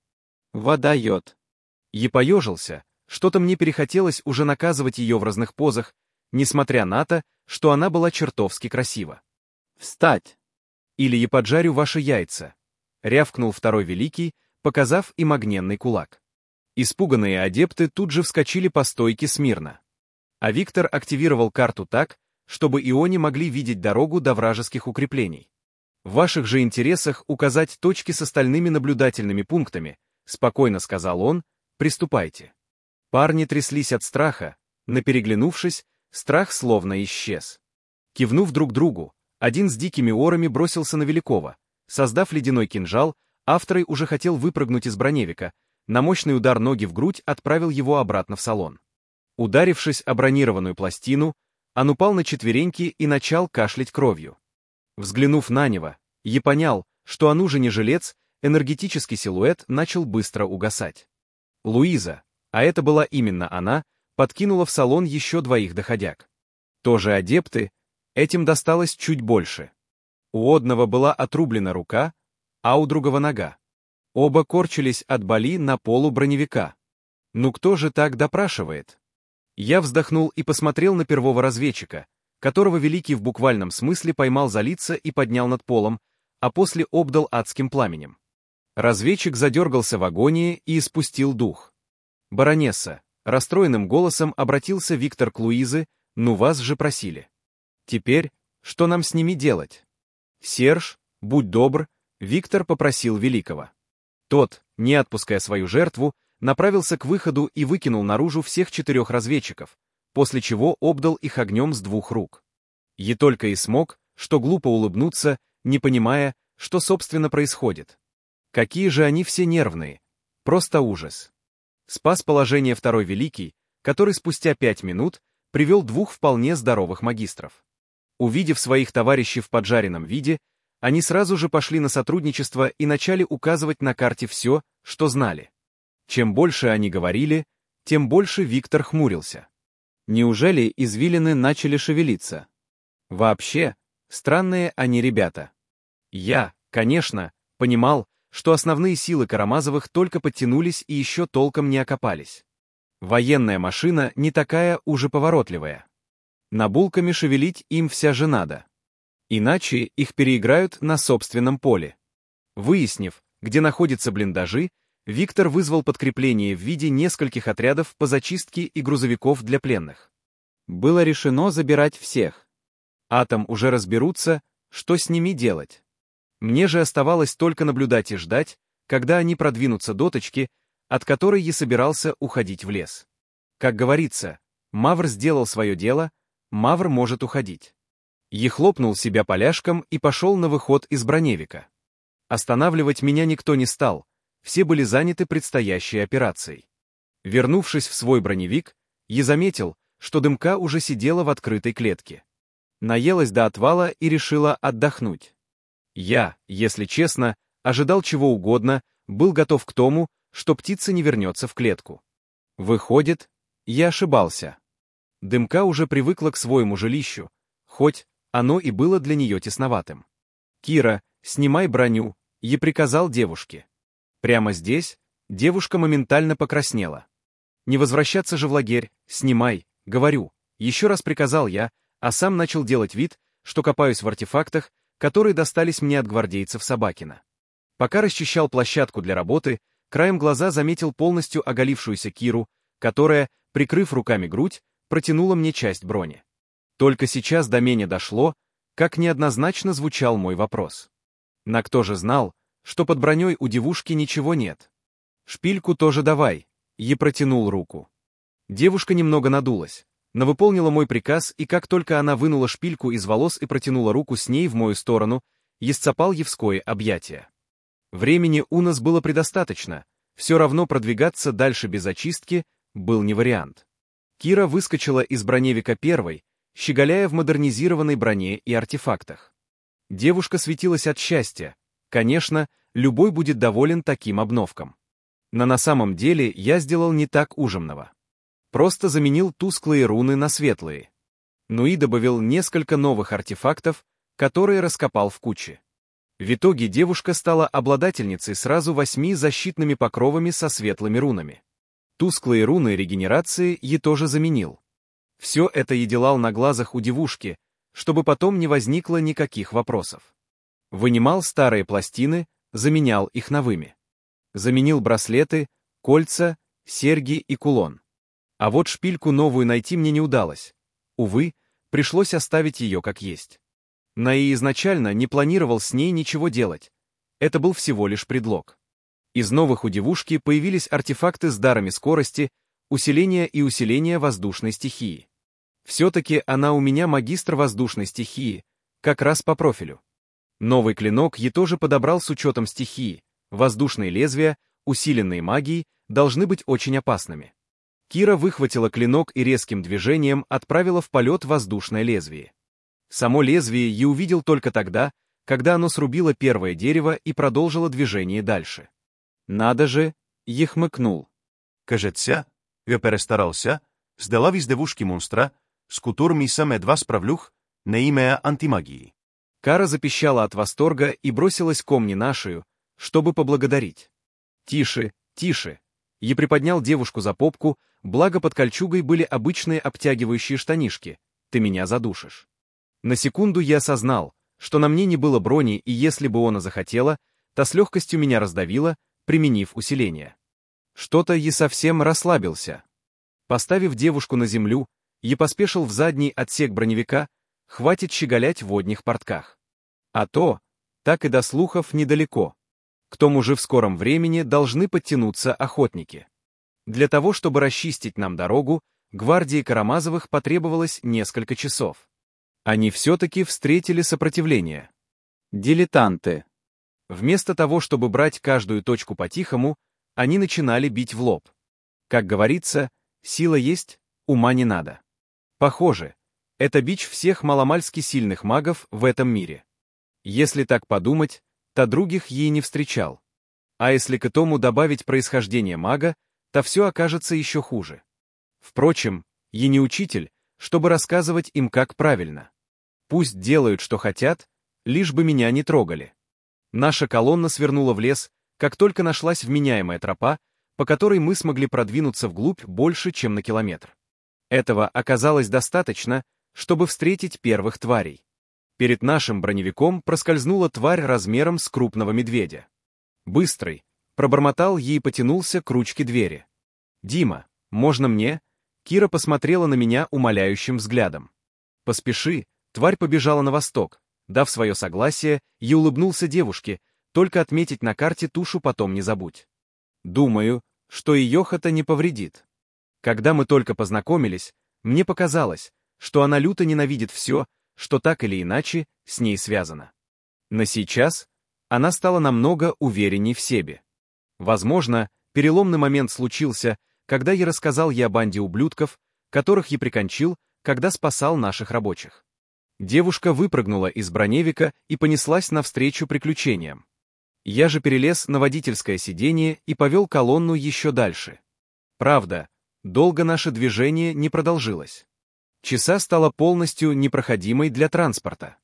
Speaker 3: Водает.
Speaker 1: Я поежился, что-то мне перехотелось уже наказывать ее в разных позах, несмотря на то, что она была чертовски красива.
Speaker 3: Встать!
Speaker 1: Или я поджарю ваши яйца, рявкнул второй великий, показав им огненный кулак. Испуганные адепты тут же вскочили по стойке смирно. А Виктор активировал карту так, чтобы иони могли видеть дорогу до вражеских укреплений. В ваших же интересах указать точки с остальными наблюдательными пунктами, спокойно сказал он, приступайте. Парни тряслись от страха, но переглянувшись, страх словно исчез. Кивнув друг другу, один с дикими орами бросился на Великова. Создав ледяной кинжал, Авторый уже хотел выпрыгнуть из броневика, на мощный удар ноги в грудь отправил его обратно в салон. Ударившись о бронированную пластину, он упал на четвереньки и начал кашлять кровью. Взглянув на него, я понял, что он уже не жилец, энергетический силуэт начал быстро угасать. Луиза, а это была именно она, подкинула в салон еще двоих доходяг. Тоже адепты, этим досталось чуть больше. У одного была отрублена рука, а у другого нога. Оба корчились от боли на полу броневика. Ну кто же так допрашивает? Я вздохнул и посмотрел на первого разведчика, которого Великий в буквальном смысле поймал за лица и поднял над полом, а после обдал адским пламенем. Разведчик задергался в агонии и испустил дух. «Баронесса», — расстроенным голосом обратился Виктор к Луизе, — «ну вас же просили. Теперь, что нам с ними делать?» «Серж, будь добр», — Виктор попросил Великого. Тот, не отпуская свою жертву, направился к выходу и выкинул наружу всех четырех разведчиков, после чего обдал их огнем с двух рук. Я только и смог, что глупо улыбнуться, не понимая, что собственно происходит. Какие же они все нервные. Просто ужас. Спас положение второй Великий, который спустя пять минут привел двух вполне здоровых магистров. Увидев своих товарищей в поджаренном виде, они сразу же пошли на сотрудничество и начали указывать на карте все, что знали. Чем больше они говорили, тем больше Виктор хмурился. Неужели извилины начали шевелиться? Вообще, странные они ребята. Я, конечно, понимал, что основные силы Карамазовых только подтянулись и еще толком не окопались. Военная машина не такая уже поворотливая. Набулками шевелить им вся же надо. Иначе их переиграют на собственном поле. Выяснив, где находятся блиндажи, Виктор вызвал подкрепление в виде нескольких отрядов по зачистке и грузовиков для пленных. Было решено забирать всех. Атом уже разберутся, что с ними делать. Мне же оставалось только наблюдать и ждать, когда они продвинутся до точки, от которой я собирался уходить в лес. Как говорится, Мавр сделал свое дело, Мавр может уходить. Я хлопнул себя поляшком и пошел на выход из броневика. Останавливать меня никто не стал, все были заняты предстоящей операцией. Вернувшись в свой броневик, я заметил, что Дымка уже сидела в открытой клетке. Наелась до отвала и решила отдохнуть. Я, если честно, ожидал чего угодно, был готов к тому, что птица не вернется в клетку. Выходит, я ошибался. Дымка уже привыкла к своему жилищу, хоть оно и было для нее тесноватым. «Кира, снимай броню», — я приказал девушке. Прямо здесь девушка моментально покраснела. «Не возвращаться же в лагерь, снимай», — говорю, еще раз приказал я, а сам начал делать вид, что копаюсь в артефактах, которые достались мне от гвардейцев Собакина. Пока расчищал площадку для работы, краем глаза заметил полностью оголившуюся Киру, которая, прикрыв руками грудь, протянула мне часть брони. Только сейчас до меня дошло, как неоднозначно звучал мой вопрос. На кто же знал, что под броней у девушки ничего нет? «Шпильку тоже давай», — я протянул руку. Девушка немного надулась, но выполнила мой приказ, и как только она вынула шпильку из волос и протянула руку с ней в мою сторону, я сцапал Евское объятие. Времени у нас было предостаточно, все равно продвигаться дальше без очистки был не вариант. Кира выскочила из броневика первой, щеголяя в модернизированной броне и артефактах. Девушка светилась от счастья. Конечно, любой будет доволен таким обновком. Но на самом деле я сделал не так ужимного. Просто заменил тусклые руны на светлые. Ну и добавил несколько новых артефактов, которые раскопал в куче. В итоге девушка стала обладательницей сразу восьми защитными покровами со светлыми рунами. Тусклые руны регенерации я тоже заменил. Все это я делал на глазах у девушки, чтобы потом не возникло никаких вопросов. Вынимал старые пластины, заменял их новыми. Заменил браслеты, кольца, серьги и кулон. А вот шпильку новую найти мне не удалось. Увы, пришлось оставить ее как есть. Но и изначально не планировал с ней ничего делать. Это был всего лишь предлог. Из новых у девушки появились артефакты с дарами скорости, усиления и усиления воздушной стихии. Все-таки она у меня магистр воздушной стихии, как раз по профилю. Новый клинок я тоже подобрал с учетом стихии. Воздушные лезвия, усиленные магией, должны быть очень опасными. Кира выхватила клинок и резким движением отправила в полет воздушное лезвие. Само лезвие я увидел только тогда, когда оно срубило первое дерево и продолжило движение дальше. Надо же, я хмыкнул.
Speaker 2: Кажеться, я перестарался, сделав из девушки монстра, с которыми сам едва справлюх, не имея антимагии.
Speaker 1: Кара запищала от восторга и бросилась ко мне на шею, чтобы поблагодарить. «Тише, тише!» Я приподнял девушку за попку, благо под кольчугой были обычные обтягивающие штанишки. Ты меня задушишь. На секунду я осознал, что на мне не было брони, и если бы она захотела, та с легкостью меня раздавила, применив усиление. Что-то я совсем расслабился. Поставив девушку на землю, я поспешил в задний отсек броневика, хватит щеголять в одних портках. А то, так и до слухов недалеко. К тому же в скором времени должны подтянуться охотники. Для того, чтобы расчистить нам дорогу, гвардии Карамазовых потребовалось несколько часов. Они все-таки встретили сопротивление.
Speaker 3: Дилетанты.
Speaker 1: Вместо того, чтобы брать каждую точку по-тихому, они начинали бить в лоб. Как говорится, сила есть, ума не надо. Похоже, это бич всех маломальски сильных магов в этом мире. Если так подумать, то других ей не встречал. А если к этому добавить происхождение мага, то все окажется еще хуже. Впрочем, я не учитель, чтобы рассказывать им, как правильно. Пусть делают, что хотят, лишь бы меня не трогали. Наша колонна свернула в лес, как только нашлась вменяемая тропа, по которой мы смогли продвинуться вглубь больше, чем на километр. Этого оказалось достаточно, чтобы встретить первых тварей. Перед нашим броневиком проскользнула тварь размером с крупного медведя. Быстрый, пробормотал ей и потянулся к ручке двери. «Дима, можно мне?» Кира посмотрела на меня умоляющим взглядом. «Поспеши», тварь побежала на восток. Дав свое согласие, я улыбнулся девушке, только отметить на карте тушу потом не забудь. Думаю, что и Йохота не повредит. Когда мы только познакомились, мне показалось, что она люто ненавидит все, что так или иначе с ней связано. Но сейчас она стала намного уверенней в себе. Возможно, переломный момент случился, когда я рассказал ей о банде ублюдков, которых я прикончил, когда спасал наших рабочих. Девушка выпрыгнула из броневика и понеслась навстречу приключениям. Я же перелез на водительское сиденье и повел колонну еще дальше. Правда, долго наше движение не продолжилось. Часа стала полностью непроходимой для транспорта.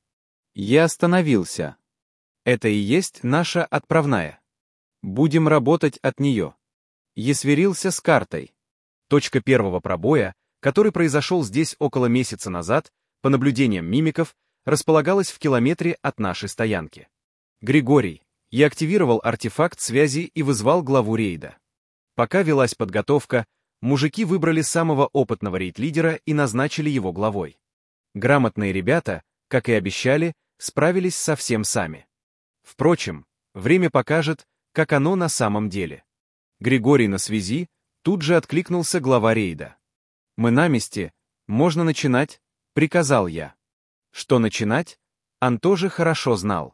Speaker 3: Я остановился.
Speaker 1: Это и есть наша отправная. Будем работать от нее. Я сверился с картой. Точка первого пробоя, который произошел здесь около месяца назад, по наблюдениям мимиков, располагалась в километре от нашей стоянки. Григорий, я активировал артефакт связи и вызвал главу рейда. Пока велась подготовка, мужики выбрали самого опытного рейд-лидера и назначили его главой. Грамотные ребята, как и обещали, справились совсем сами. Впрочем, время покажет, как оно на самом деле. Григорий на связи, тут же откликнулся глава рейда. «Мы на месте, можно начинать», — приказал я. Что начинать, он тоже хорошо знал.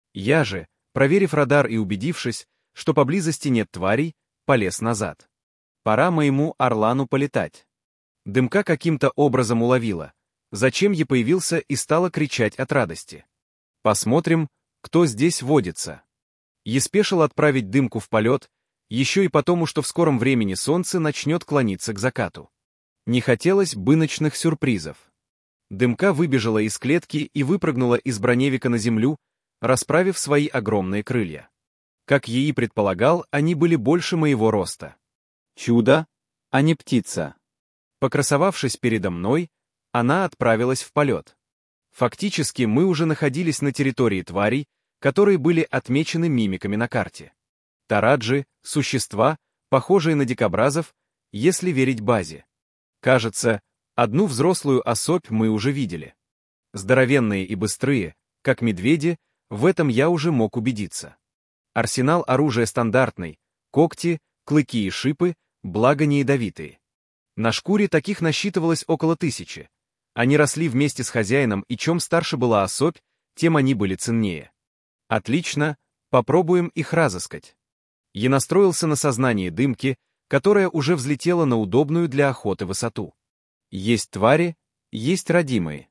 Speaker 1: Я же, проверив радар и убедившись, что поблизости нет тварей, полез назад. Пора моему Орлану полетать. Дымка каким-то образом уловила. Зачем я появился и стала кричать от радости. Посмотрим, кто здесь водится. Я спешил отправить Дымку в полет, еще и потому, что в скором времени солнце начнет клониться к закату. Не хотелось бы ночных сюрпризов. Дымка выбежала из клетки и выпрыгнула из броневика на землю, расправив свои огромные крылья. Как я и предполагал, они были больше моего роста.
Speaker 3: Чудо, а не птица.
Speaker 1: Покрасовавшись передо мной, она отправилась в полет. Фактически мы уже находились на территории тварей, которые были отмечены мимиками на карте. Тараджи — существа, похожие на дикобразов, если верить базе. Кажется, одну взрослую особь мы уже видели. Здоровенные и быстрые, как медведи, в этом я уже мог убедиться. Арсенал оружия стандартный, когти, клыки и шипы, благо не ядовитые. На шкуре таких насчитывалось около тысячи. Они росли вместе с хозяином, и чем старше была особь, тем они были ценнее. Отлично, попробуем их разыскать. Я настроился на сознание Дымки, которая уже взлетела на удобную для охоты высоту. Есть твари, есть родимые.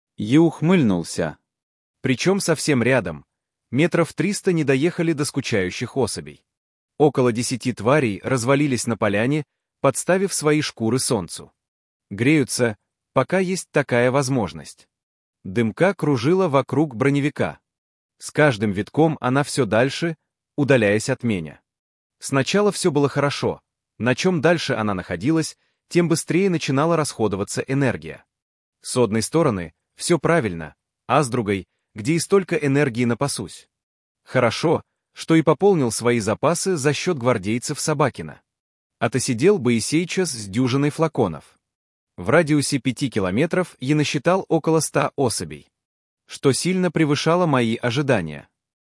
Speaker 3: Я ухмыльнулся.
Speaker 1: Причем совсем рядом. Метров триста не доехали до скучающих особей. Около десяти тварей развалились на поляне, подставив свои шкуры солнцу. Греются, пока есть такая возможность. Дымка кружила вокруг броневика. С каждым витком она все дальше, удаляясь от меня. Сначала все было хорошо, На чем дальше она находилась, тем быстрее начинала расходоваться энергия. С одной стороны, все правильно, а с другой, где и столько энергии напасусь. Хорошо, что и пополнил свои запасы за счет гвардейцев Собакина. Отосидел бы и сейчас с дюжиной флаконов. В радиусе пяти километров я насчитал около ста особей, что сильно превышало мои ожидания.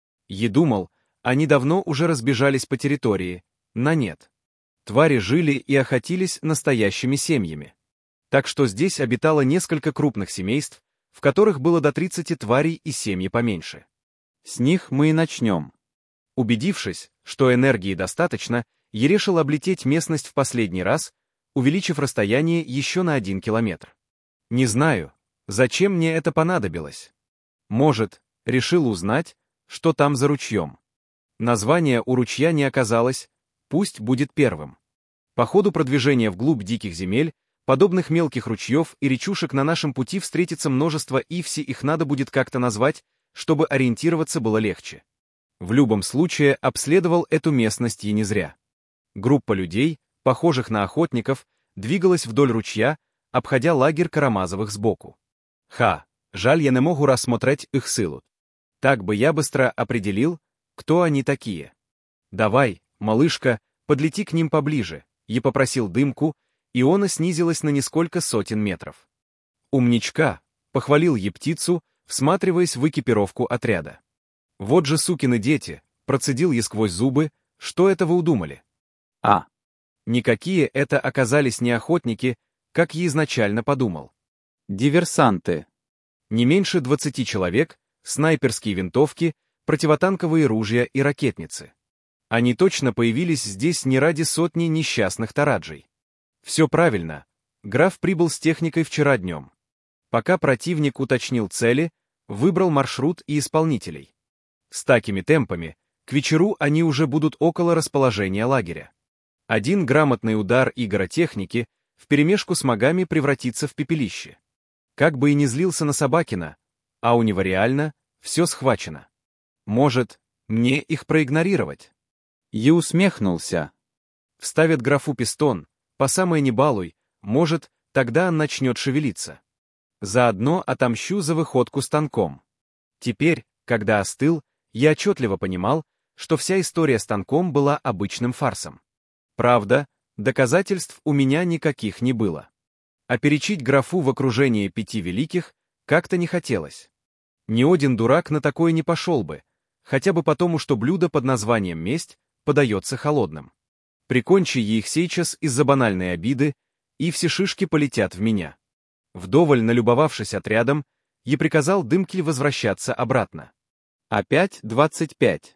Speaker 1: Я думал, они давно уже разбежались по территории, но нет. Твари жили и охотились настоящими семьями. Так что здесь обитало несколько крупных семейств, в которых было до тридцати тварей и семьи поменьше.
Speaker 3: С них мы и начнем.
Speaker 1: Убедившись, что энергии достаточно, я решил облететь местность в последний раз, увеличив расстояние еще на один километр. Не знаю, зачем мне это понадобилось. Может, решил узнать, что там за ручьем. Название у ручья не оказалось, пусть будет первым. По ходу продвижения вглубь диких земель, подобных мелких ручьев и речушек на нашем пути встретится множество, и все их надо будет как-то назвать, чтобы ориентироваться было легче. В любом случае, обследовал эту местность я не зря. Группа людей, похожих на охотников, двигалась вдоль ручья, обходя лагерь Карамазовых сбоку. Ха, жаль, я не могу рассмотреть их силу. Так бы я быстро определил, кто они такие. Давай, малышка, подлети к ним поближе, я попросил дымку, и она снизилась на несколько сотен метров. Умничка, похвалил я птицу, всматриваясь в экипировку отряда. Вот же сукины дети, процедил я сквозь зубы, что это вы удумали?
Speaker 3: А.
Speaker 1: Никакие это оказались не охотники, как я изначально подумал.
Speaker 3: Диверсанты.
Speaker 1: Не меньше двадцати человек, снайперские винтовки, противотанковые ружья и ракетницы. Они точно появились здесь не ради сотни несчастных тараджей. Все правильно, граф прибыл с техникой вчера днем. Пока противник уточнил цели, выбрал маршрут и исполнителей. С такими темпами, к вечеру они уже будут около расположения лагеря. Один грамотный удар игротехники вперемешку с магами превратится в пепелище. Как бы и не злился на Собакина, а у него реально все схвачено. Может, мне их проигнорировать?
Speaker 3: Я усмехнулся.
Speaker 1: Вставят графу пистон, по самое не балуй, может, тогда он начнет шевелиться. Заодно отомщу за выходку станком. Теперь, когда остыл, я отчетливо понимал, что вся история с станком была обычным фарсом. Правда, доказательств у меня никаких не было. А перечить графу в окружении пяти великих как-то не хотелось. Ни один дурак на такое не пошел бы, хотя бы потому, что блюдо под названием «месть» подается холодным. Прикончи их сейчас из-за банальной обиды, и все шишки полетят в меня. Вдоволь налюбовавшись отрядом, я приказал Дымкель возвращаться обратно.
Speaker 3: Опять двадцать пять.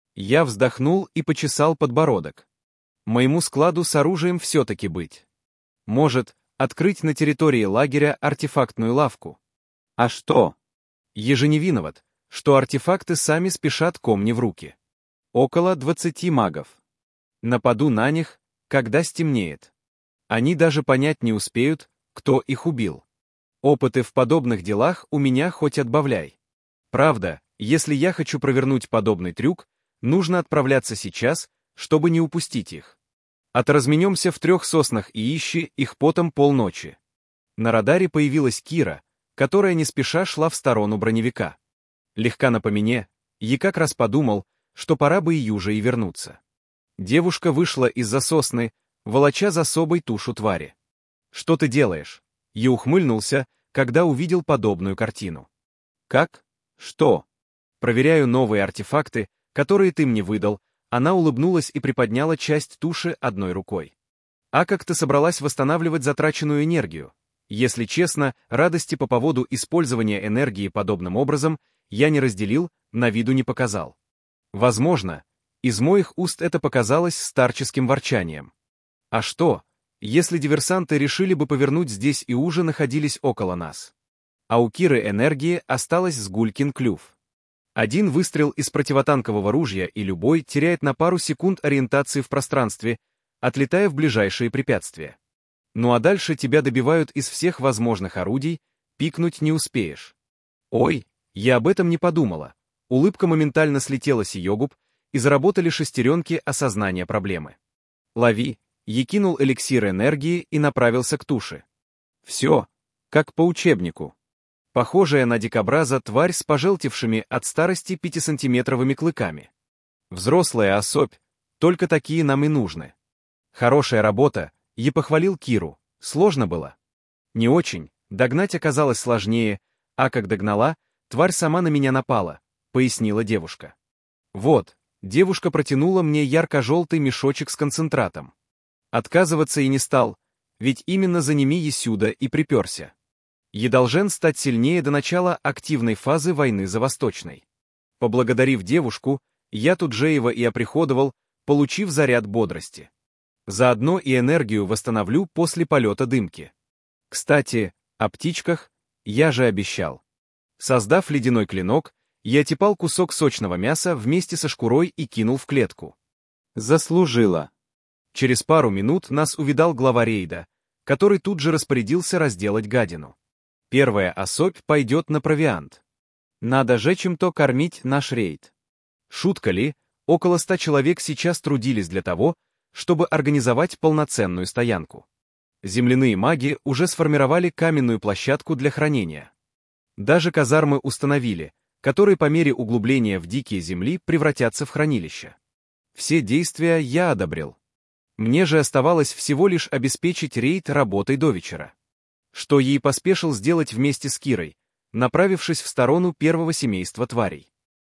Speaker 1: Я вздохнул и почесал подбородок. Моему складу с оружием все-таки быть. Может, открыть на территории лагеря артефактную лавку.
Speaker 3: А что?
Speaker 1: Еже не виноват, что артефакты сами спешат ко мне в руки. Около двадцати магов. Нападу на них, когда стемнеет. Они даже понять не успеют, кто их убил. Опыты в подобных делах у меня хоть отбавляй. Правда, если я хочу провернуть подобный трюк, нужно отправляться сейчас, чтобы не упустить их. Отразменемся в трех соснах и ищи их потом полночи. На радаре появилась Кира, которая не спеша шла в сторону броневика. Легка на помине, я как раз подумал, что пора бы и уже и вернуться. Девушка вышла из-за сосны, волоча за собой тушу твари. «Что ты делаешь?» Я ухмыльнулся, когда увидел подобную картину. «Как? Что?» «Проверяю новые артефакты, которые ты мне выдал». Она улыбнулась и приподняла часть туши одной рукой. «А как ты собралась восстанавливать затраченную энергию?» Если честно, радости по поводу использования энергии подобным образом я не разделил, на виду не показал. Возможно, из моих уст это показалось старческим ворчанием. А что, если диверсанты решили бы повернуть здесь и уже находились около нас? А у Киры энергии осталась с гулькин клюв. Один выстрел из противотанкового ружья и любой теряет на пару секунд ориентации в пространстве, отлетая в ближайшие препятствия. Ну а дальше тебя добивают из всех возможных орудий, пикнуть не успеешь. Ой, я об этом не подумала. Улыбка моментально слетела с ее губ, и заработали шестеренки осознания проблемы. Лови, Я кинул эликсир энергии и направился к туше. Все, как по учебнику. Похожая на дикобраза тварь с пожелтевшими от старости пятисантиметровыми клыками. Взрослая особь, только такие нам и нужны. Хорошая работа, я похвалил Киру. Сложно было? Не очень, догнать оказалось сложнее, а как догнала, тварь сама на меня напала, пояснила девушка. Вот, девушка протянула мне ярко-желтый мешочек с концентратом. Отказываться и не стал, ведь именно за ними Есюда и приперся. Я должен стать сильнее до начала активной фазы войны за Восточной. Поблагодарив девушку, я тут же его и оприходовал, получив заряд бодрости. Заодно и энергию восстановлю после полета дымки. Кстати, о птичках я же обещал. Создав ледяной клинок, я типал кусок сочного мяса вместе со шкурой и кинул в клетку.
Speaker 3: Заслужила.
Speaker 1: Через пару минут нас увидал глава рейда, который тут же распорядился разделать гадину. Первая особь пойдет на провиант. Надо же чем-то кормить наш рейд. Шутка ли, около ста человек сейчас трудились для того, чтобы организовать полноценную стоянку. Земляные маги уже сформировали каменную площадку для хранения. Даже казармы установили, которые по мере углубления в дикие земли превратятся в хранилища. Все действия я одобрил. Мне же оставалось всего лишь обеспечить рейд работой до вечера. Что ей поспешил сделать вместе с Кирой, направившись в сторону первого семейства тварей.